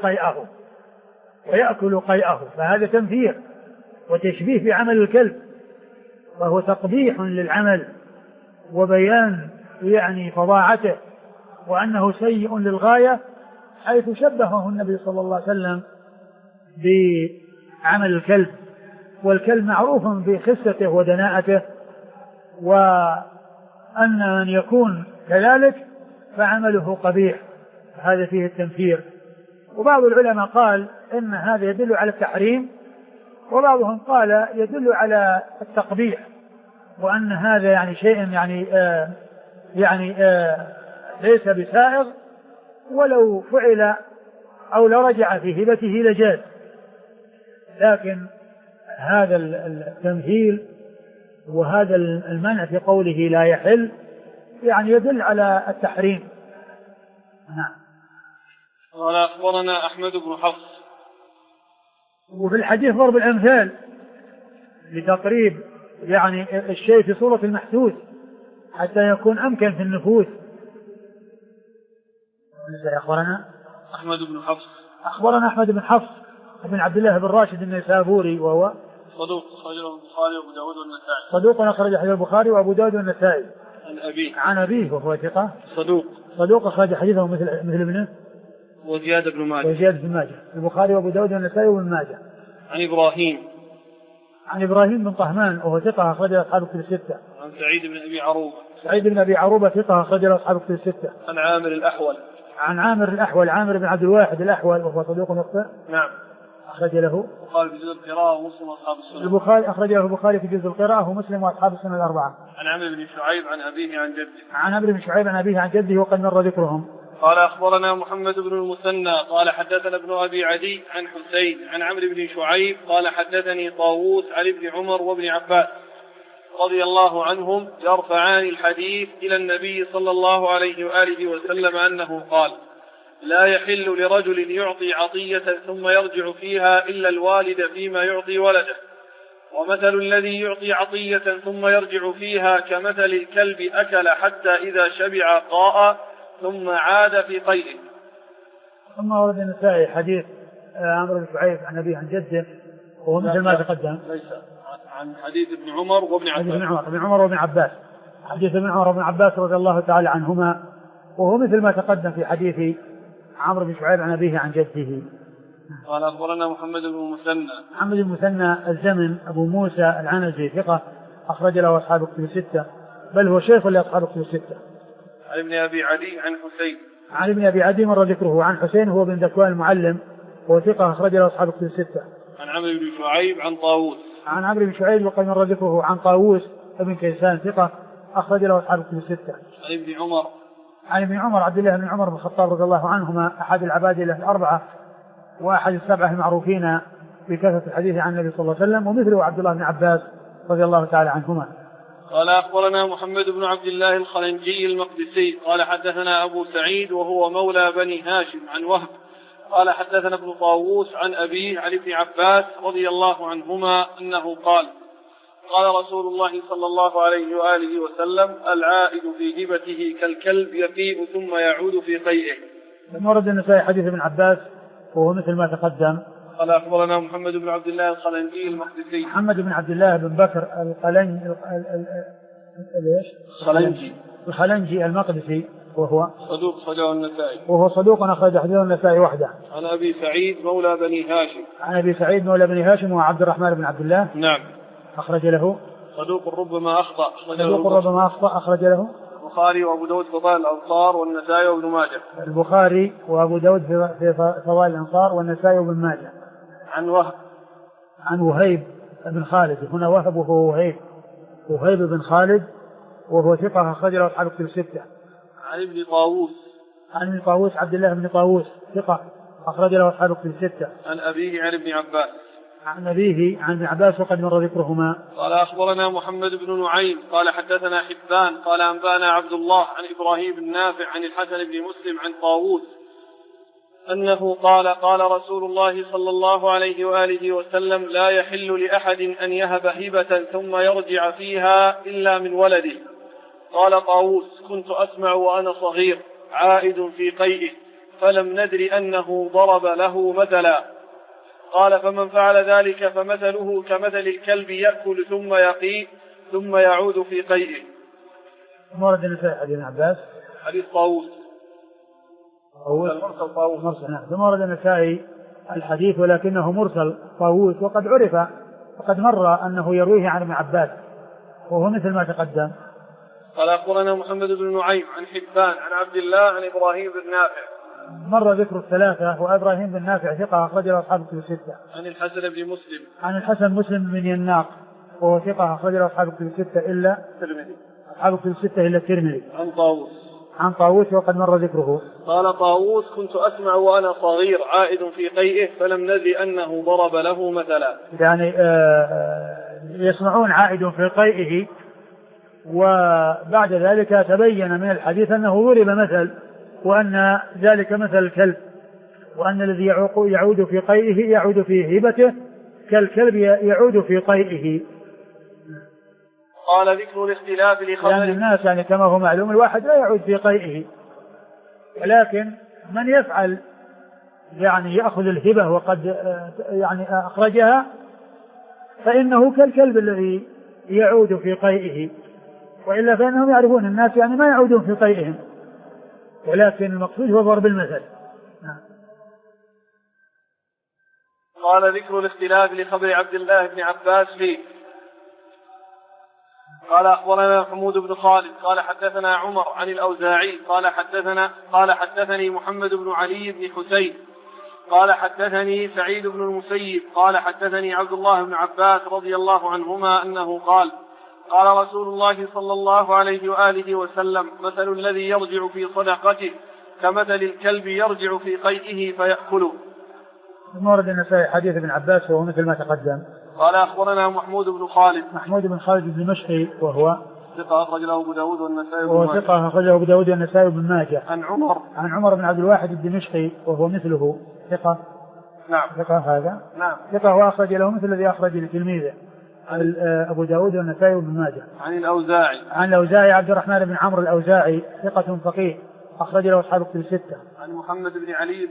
قيئه، فهذا تنفير وتشبيه بعمل الكلب، وهو تقبيح للعمل وبيان يعني فظاعته وأنه سيء للغاية، حيث شبهه النبي صلى الله عليه وسلم بعمل الكلب، والكلب معروف بخسته ودناءته، وأن من يكون كذلك فعمله قبيح، هذا فيه التنفير. وبعض العلماء قال إن هذا يدل على التحريم، وبعضهم قال يدل على التقبيح، وأن هذا يعني شيء يعني ليس بسائغ، ولو فعل أو لرجع في هبته لجاز، لكن هذا التمثيل وهذا المنع في قوله لا يحل يعني يدل على التحريم. نعم. قال أخبرنا أحمد بن حفص. وفي الحديث ضرب الأمثال لتقريب يعني الشيء في صورة المحسوس حتى يكون أمكن في النفوس، أخبرنا أحمد بن حفص. أخبرنا أحمد بن حفص بن عبد الله بن راشد النيسابوري وهو صدوق أخرجه البخاري وأبو داود والنسائي. صدوق أخرج حديث البخاري وأبو داود والنسائي. عن أبيه وهو ثقة صدوق أخرج حديثه مثل ابنه وزياد بن ماجه. البخاري وأبو داود والنسائي وابن ماجه. عن إبراهيم بن طهمان وهو ثقة أخرج أصحاب الكتب الستة. عن سعيد بن أبي عروبة ثقة أخرج أصحاب الكتب الستة. عن عامر الأحول عامر بن عبد الواحد الأحول وهو صدوق مخطئ. نعم. أخرج له البخاري في جزء القراءة ومسلم وأصحاب السنن. البخاري أخرج له البخاري في جزء القراءة ومسلم وأصحاب السنن الأربعة. عن عمرو بن شعيب عن أبيه عن جده. عن عمرو بن شعيب عن أبيه عن جده وقد مر ذكرهم. قال أخبرنا محمد بن المثنى قال حدثنا ابن أبي عدي عن حسين عن عمرو بن شعيب قال حدثني طاووس عن ابن عمر وابن عباس رضي الله عنهم يرفعان الحديث إلى النبي صلى الله عليه وآله وسلم أنه قال: لا يحل لرجل يعطي عطية ثم يرجع فيها إلا الوالد فيما يعطي ولده، ومثل الذي يعطي عطية ثم يرجع فيها كمثل الكلب أكل حتى إذا شبع قاء ثم عاد في قيئه. ثم ورد النسائي حديث عمرو بن شعيب عن أبيه عن جده وهو مثل ما تقدم. ليس عن حديث ابن عمر وابن عباس. حديث ابن عمر وابن عباس رضي الله تعالى عنهما وهو مثل ما تقدم في حديث عمرو بن شعيب عن أبيه عن جده. قال أخبرنا محمد بن المثنى الزمن أبو موسى العنزي ثقة أخرج له أصحاب الكتب الستة، بل هو شيخ لأصحاب الكتب الستة. عن ابن أبي عدي عن حسين. عن ابن أبي عدي مر ذكره. عن حسين هو بن ذكوان المعلم وهو ثقة أخرج له أصحاب الكتب الستة. عن عمرو بن شعيب عن طاووس. عن عمرو بن شعيب وقد مر ذكره. عن طاووس ابن كيسان ثقة أخرج له أصحاب الكتب الستة. عن ابن عمر عبد الله بن عمر بن الخطاب رضي الله عنهما أحد العبادلة الأربعة وأحد السبعة المعروفين بكثرة الحديث عن النبي صلى الله عليه وسلم، ومثله عبد الله بن عباس رضي الله تعالى عنهما. قال أخبرنا محمد بن عبد الله الخلنجي المقدسي قال حدثنا أبو سعيد وهو مولى بني هاشم عن وهب قال حدثنا ابن طاووس عن أبيه عن ابن عباس رضي الله عنهما أنه قال: قال رسول الله صلى الله عليه وآله وسلم: العائد في هبته كالكلب يقيء ثم يعود في قيئه. ثم ورد النسائي حديث ابن عباس وهو مثل ما تقدم. قال أخبرنا محمد بن عبد الله الخلنجي المقدسي. محمد بن عبد الله بن بكر الخلنجي المقدسي وهو صدوق أخرج حديثه النسائي وحده. عن أبي سعيد مولى بني هاشم وعبد الرحمن بن عبد الله. نعم. أخرج له. صدوق ربما أخطأ أخرج له البخاري وأبو داود في فضائل الأنصار والنسائي وابن ماجه. البخاري وأبو داود في فضائل الأنصار والنسائي وابن ماجه. عن وهيب بن خالد. هنا وهب وهو وهيب بن خالد وهو ثقة أخرج له أصحاب الكتب الستة. عن ابن طاووس عبد الله بن طاووس ثقة أخرج له أصحاب الكتب الستة. عن أبيه عن ابن عباس. عن أبيه عن ابن عباس وقد مر ذكرهما. قال أخبرنا محمد بن نعيم قال حدثنا حبان قال أنبانا عبد الله عن إبراهيم بن نافع عن الحسن بن مسلم عن طاووس أنه قال: قال رسول الله صلى الله عليه وآله وسلم: لا يحل لأحد أن يهب هبة ثم يرجع فيها إلا من ولده. قال طاووس: كنت أسمع وأنا صغير عائد في قيئه فلم ندر أنه ضرب له مثلا. قال: فمن فعل ذلك فمثله كمثل الكلب يأكل ثم يقيء ثم يعود في قيئه. مورد النسائي حديث عباس حديث طاووس ثم ورد النسائي الحديث ولكنه مرسل طاووس وقد عرف وقد مر أنه يرويه عن ابن عباس وهو مثل ما تقدم. قال أخبرنا محمد بن نعيم عن حبان عن عبد الله عن إبراهيم بن نافع. مر ذكر الثلاثة وإبراهيم بن نافع ثقة أخرج له أصحاب الكتب الستة. عن الحسن مسلم بن يناق وهو ثقة أخرج له أصحاب الكتب الستة إلا الترمذي. عن طاووس وقد مر ذكره. قال طاووس: كنت أسمع وأنا صغير عائد في قيئه فلم ندري أنه ضرب له مثلا. يعني يسمعون عائد في قيئه وبعد ذلك تبين من الحديث أنه ضرب مثل وأن ذلك مثل الكلب وأن الذي يعود في قيئه يعود في هبته كالكلب يعود في قيئه. قال: ذكر الاختلاف لخبر يعني الناس يعني كما هو معلوم الواحد لا يعود في قيئه ولكن من يفعل يعني يأخذ الهبة وقد يعني أخرجها فإنه كالكلب الذي يعود في قيئه، وإلا فإنهم يعرفون الناس يعني ما يعودون في قيئهم، ولكن المقصود هو ضرب المثل. قال ذكر الاختلاف لخبر عبد الله بن عباس فيه. قال أخبرنا حمود بن خالد قال حدثنا عمر عن الأوزاعي قال حدثني محمد بن علي بن حسين قال حدثني سعيد بن المسيب قال حدثني عبد الله بن عباس رضي الله عنهما أنه قال قال رسول الله صلى الله عليه وآله وسلم مثل الذي يرجع في صدقته كمثل الكلب يرجع في قيئه فيأكله. مورد النسائي حديث ابن عباس وهو مثل ما تقدم. قال أخبرنا محمود بن خالد الدمشقي وهو ثقة أخرج له أبو داود والنسائي بن ماجه. عن عمر بن عبد الواحد الدمشقي وهو مثله ثقة. نعم. ثقة هذا. نعم. ثقة وأخرج له مثل الذي أخرج لتلميذه أبو داود والنسائي بن ماجه. عن الأوزاعي عبد الرحمن بن عمرو الأوزاعي ثقة فقيه أخرج له أصحاب الكتب الستة. عن محمد بن علي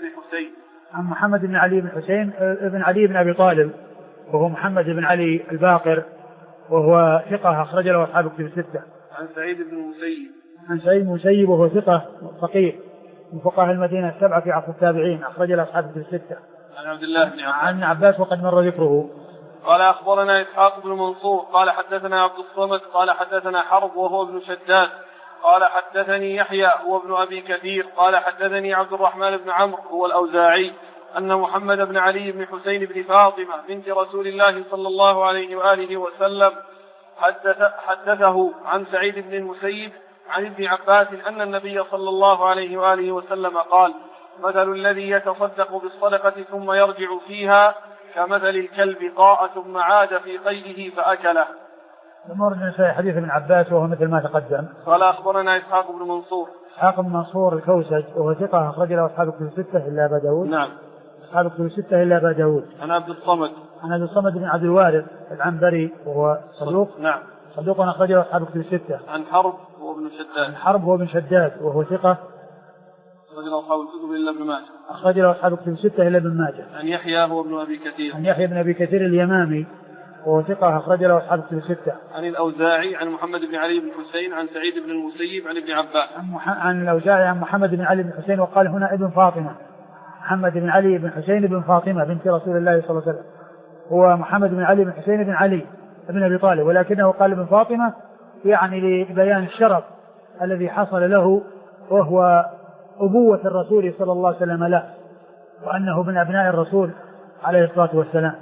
بن حسين بن علي بن أبي طالب وهو محمد بن علي الباقر وهو ثقة أخرج له أصحاب الكتب الستة. عن سعيد بن المسيب وهو ثقة فقيه من فقهاء المدينة السبعة في عصر التابعين أخرج له أصحاب الكتب الستة. عن عبد الله بن عن عباس وقد مر ذكره. قال أخبرنا إسحاق بن منصور قال حدثنا عبد الصمد قال حدثنا حرب وهو ابن شداد قال حدثني يحيى هو ابن أبي كثير قال حدثني عبد الرحمن بن عمرو هو الأوزاعي أن محمد بن علي بن حسين بن فاطمة بنت رسول الله صلى الله عليه وآله وسلم حدثه عن سعيد بن المسيب عن ابن عباس أن النبي صلى الله عليه وآله وسلم قال مثل الذي يتصدق بالصدقة ثم يرجع فيها كمثل الكلب قاء ثم عاد في قيئه فأكله. مر النسائي حديث ابن عباس وهو مثل ما تقدم. قال أخبرنا إسحاق بن منصور الكوسج وهو ثقة أخرج له أصحاب الكتب الستة إلا أبا داود. نعم. أصحاب الكتب الستة إلا أبا داود. عن عبد الصمد بن عبد الوارث العنبري وهو صدوق. نعم. صدوق أخرج له أصحاب الكتب الستة. عن حرب هو بن شداد وهو ثقة أخرج له أصحاب الكتب إلا ابن ماجه. أخرج له أصحاب الكتب الستة إلا ابن ماجه. عن يحيى هو ابن أبي كثير اليمامي وهو ثقة أخرج له أصحاب الكتب الستة. عن الأوزاعي عن محمد بن علي بن حسين عن سعيد بن المسيب عن ابن عباس. عن الأوزاعي عن محمد بن علي بن حسين وقال هنا ابن فاطمة. محمد بن علي بن حسين بن فاطمة بنت رسول الله صلى الله عليه وسلم هو محمد بن علي بن حسين بن علي بن أبي طالب ولكنه قال ابن فاطمة يعني لبيان الشرف الذي حصل له وهو أبوة الرسول صلى الله عليه وسلم له وأنه من أبناء الرسول عليه الصلاة والسلام.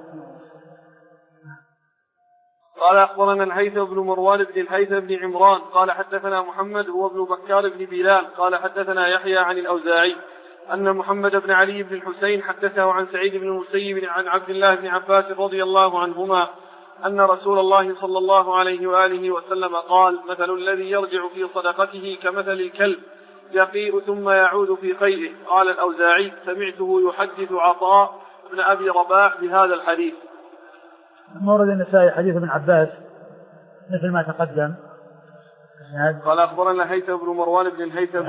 قال أخبرنا الهيثم بن مروان بن الهيثم بن عمران قال حدثنا محمد هو ابن بكار بن بلال قال حدثنا يحيى عن الأوزاعي أن محمد بن علي بن الحسين حدثه عن سعيد بن المسيب عن عبد الله بن عباس رضي الله عنهما أن رسول الله صلى الله عليه وآله وسلم قال مثل الذي يرجع في صدقته كمثل الكلب يقيء ثم يعود في قيئه. قال الأوزاعي سمعته يحدث عطاء بن أبي رباح بهذا الحديث. مورد النسائي حديث ابن عباس مثل ما تقدم. قال أخبرنا هيثم بن مروان بن الهيثم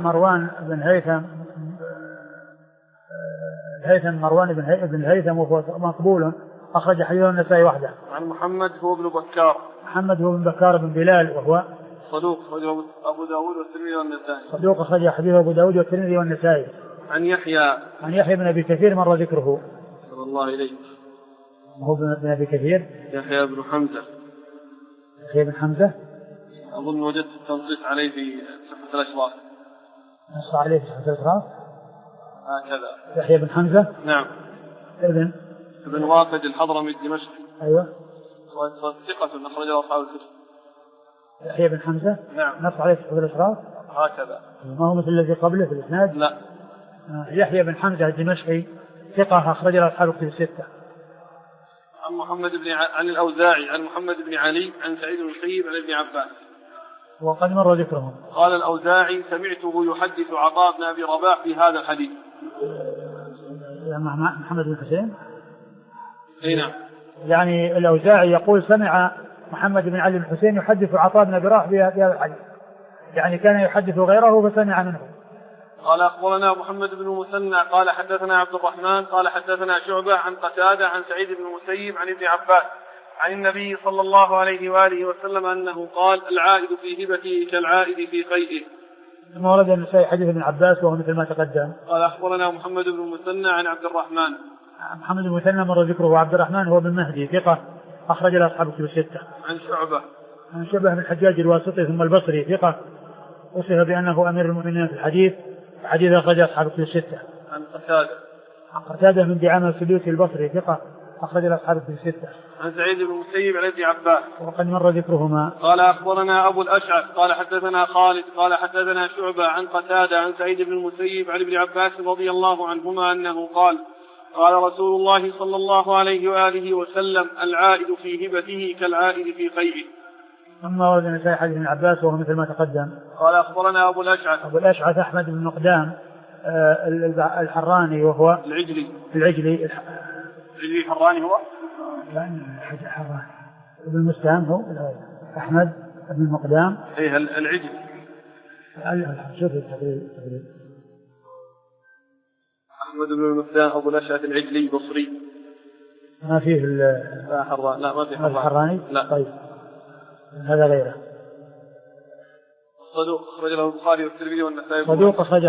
بن الهيثم وهو مقبول أخرج حديثه النسائي وحده. عن محمد هو ابن بكار بن بلال وهو صدوق أخرج أبو داود والترمذي والنسائي. صدوق أخرج حديثه أبو داود والترمذي والنسائي. عن يحيى بن أبي كثير مر ذكره. صلى الله عليه. هو بن أبي كثير. يحيى بن حمزة. أظن وجدت التنصيص عليه في صحة الأشراف. نص عليه في صحة الأشراف. هكذا. يحيى بن حمزة. نعم. ابن واقد الحضرمي الدمشقي. أيوة. ثقة أخرجه أصحاب الكتب. يحيى بن حمزة. نعم. نص عليه في صحة الأشراف. هكذا. ما هو مثل الذي قبله في الإسناد؟ لا. يحيى بن حمزة الدمشقي ثقة أخرج له أصحاب الكتب الستة. عن الأوزاعي عن محمد بن علي عن سعيد بن المسيب عن ابن عباس وقد مر ذكرهم. قال الأوزاعي سمعته يحدث عطاء بن أبي رباح بهذا الحديث. محمد بن حسين. نعم. يعني الأوزاعي يقول سمع محمد بن علي بن حسين يحدث عطاء بن أبي رباح بهذا الحديث، يعني كان يحدث غيره فسمع منه. قال أخبرنا محمد بن المثنى قال حدثنا عبد الرحمن قال حدثنا شعبة عن قتادة عن سعيد بن المسيب عن ابن عباس عن النبي صلى الله عليه وآله وسلم أنه قال العائد في هبته كالعائد في قيئه. ثم ورد النسائي حديث ابن عباس وهو مثل ما تقدم. قال أخبرنا محمد بن المثنى عن عبد الرحمن. محمد بن المثنى مر ذكره. عبد الرحمن هو بن مهدي ثقة أخرج له أصحاب الكتب الستة. عن شعبة. عن شعبة بن الحجاج الواسطي ثم البصري ثقة وصف بأنه أمير المؤمنين في الحديث أخرج أصحاب الكتب الستة. عن قتادة. عن قتادة من دعامة السدوسي البصري ثقة أخرج له أصحاب الكتب الستة. عن سعيد بن المسيب عن ابن عباس وقد مر ذكرهما. قال أخبرنا أبو الأشعث قال حدثنا خالد قال حدثنا شعبة عن قتادة عن سعيد بن المسيب عن ابن عباس رضي الله عنهما أنه قال قال رسول الله صلى الله عليه وآله وسلم العائد في هبته كالعائد في قيئه. ثم ورد النسائي حديث ابن عباس وهو مثل ما تقدم. قال أخبرنا أبو الأشعث أحمد بن مقدام الحراني وهو العجلي الحراني هو حراني ابن المستهام هو أحمد بن مقدام العجلي شوف التقريب أحمد بن المقدام أبو الأشعث العجلي بصري ما فيه حراني. لا ما فيه حراني. لا طيب هذا غيره. صدوق أخرج له البخاري والترمذي والنسائي. صدوق أخرج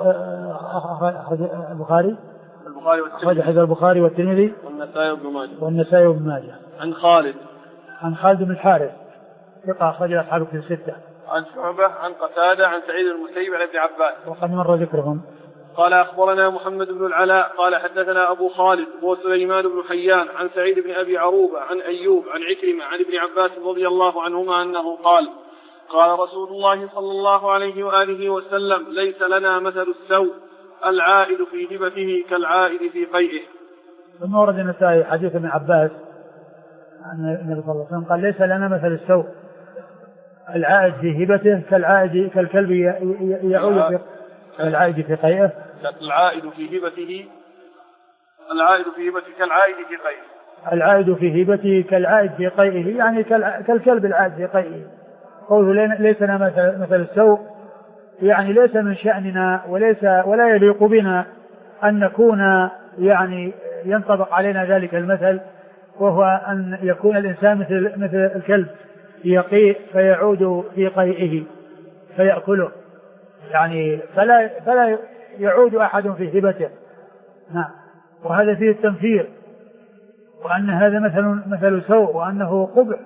البخاري والترمذي والنسائي وابن ماجه. عن خالد بن الحارث ثقة أخرج أصحاب الكتب الستة. عن شعبة عن قتادة عن سعيد بن المسيب عن ابن عباس وقد مر ذكرهم. قال أخبرنا محمد بن العلاء قال حدثنا أبو خالد هو سليمان بن حيان عن سعيد بن أبي عروبة عن أيوب عن عكرمة عن ابن عباس رضي الله عنهما أنه قال قال رسول الله صلى الله عليه وآله وسلم ليس لنا مثل السوء العائد في هبته كالعائد في قيئه. ثم ورد النسائي حديث ابن عباس أن النبي صلى الله عليه وسلم قال ليس لنا مثل السوء العائد في هبته كالكلب يعود في العائد في قيئه. العائد في هبته كالعائد في قيئه. العائد في هبته كالعائد في قيئه يعني كالكلب العائد في قيئه. قوله ليس لنا مثل السوء يعني ليس من شأننا ولا يليق بنا أن نكون يعني ينطبق علينا ذلك المثل وهو أن يكون الإنسان مثل الكلب يقيء فيعود في قيئه فيأكله يعني فلا يعود أحد في هبته. نعم. وهذا فيه التنفير وأن هذا مثل سوء وأنه قبح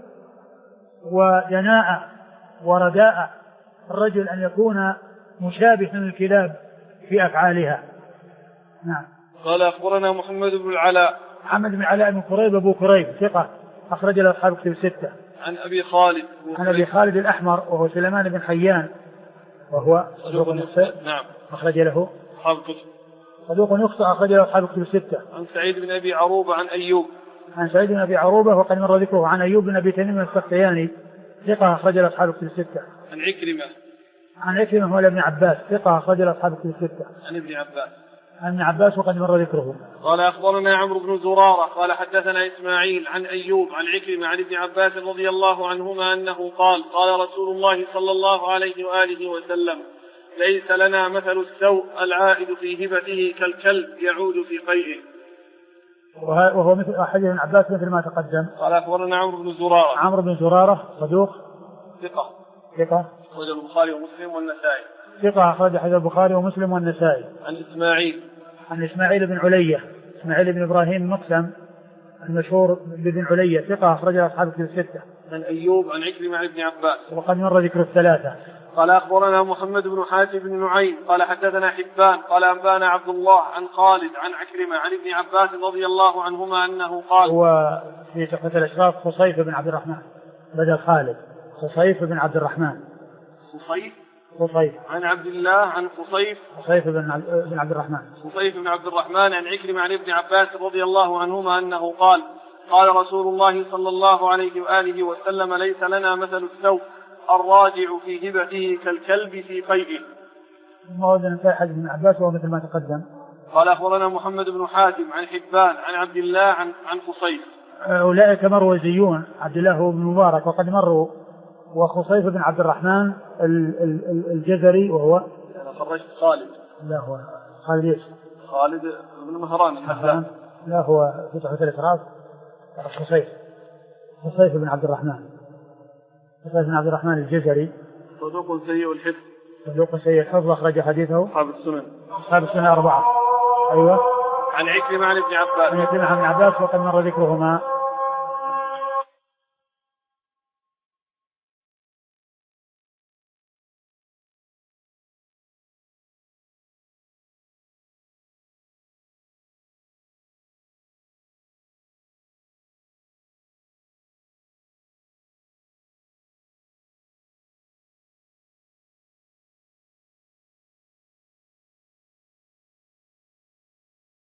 ودناءة ورداءة الرجل أن يكون مشابها للكلاب في أفعالها. نعم. قال أخبرنا محمد بن العلاء بن كريب أبو كريب ثقة أخرج له أصحاب الكتب الستة. عن أبي خالد الأحمر وهو سليمان بن حيان وهو صدوق يخطئ. نعم. أخرج له أصحاب الكتب. صدوق يخطئ أخرج له أصحاب الكتب الستة. عن سعيد بن أبي عروبة عن أيوب. عن سعيد بن أبي عروبة وقد مر ذكره. عن أيوب بن أبي تميم السختياني ثقة أخرج له أصحاب الكتب الستة. عن عكرمة ولا ابن عباس ثقة أخرج له أصحاب الكتب الستة. عن ابن عباس وقد مر ذكره. قال أخبرنا عمرو بن زرارة قال حدثنا إسماعيل عن أيوب عن عكرمة عن ابن عباس رضي الله عنهما أنه قال قال رسول الله صلى الله عليه وآله وسلم ليس لنا مثل السوء العائد في هبته كالكلب يعود في قيئه. وهو مثل حديث ابن عباس مثل ما تقدم. قال أخبرنا عمرو بن زرارة صدوق ثقة أخرج البخاري ومسلم والنسائي. ثقة أخرج حديث البخاري ومسلم والنسائي. عن إسماعيل بن علية إسماعيل بن إبراهيم مقسم المشهور بن علية ثقة أخرج أصحاب الكتب الستة. عن أيوب عن عكرمة عن ابن عباس وقد مر ذكر الثلاثة. قال أخبرنا محمد بن حاتم بن نعيم قال حدثنا حبان قال أنبانا عبد الله عن خالد عن عكرمة عن ابن عباس رضي الله عنهما أنه قال هو في تحفة الأشراف خصيف بن عبد الرحمن بدل خالد خصيف بن عبد الرحمن خصيف عن عبد الله عن خصيف بن عبد الرحمن عن عكرمة عن ابن عباس رضي الله عنهما أنه قال قال رسول الله صلى الله عليه وآله وسلم ليس لنا مثل السوء الراجع في هبته كالكلب في قيئه. ثم ورد النسائي حديث ابن عباس وهو مثل ما تقدم. قال أخبرنا محمد بن حاتم عن حبان عن عبد الله عن خصيف. أولئك مروزيون عبد الله بن مبارك وقد مروا وخصيف بن عبد الرحمن الجزري وهو لا هو خالد يوسف. خالد بن مهران الحفلان. لا هو في تحفة الإكرام حصيف بن عبد الرحمن. حصيف بن عبد الرحمن الجزري. صدوق سيء الحفظ. صدوق سيء الحفظ أخرج حديثه أصحاب السنن. أصحاب السنن 4. أيوة. عن عكرمة عن ابن عباس. عن عكرمة عن ابن عباس وقد مر ذكرهما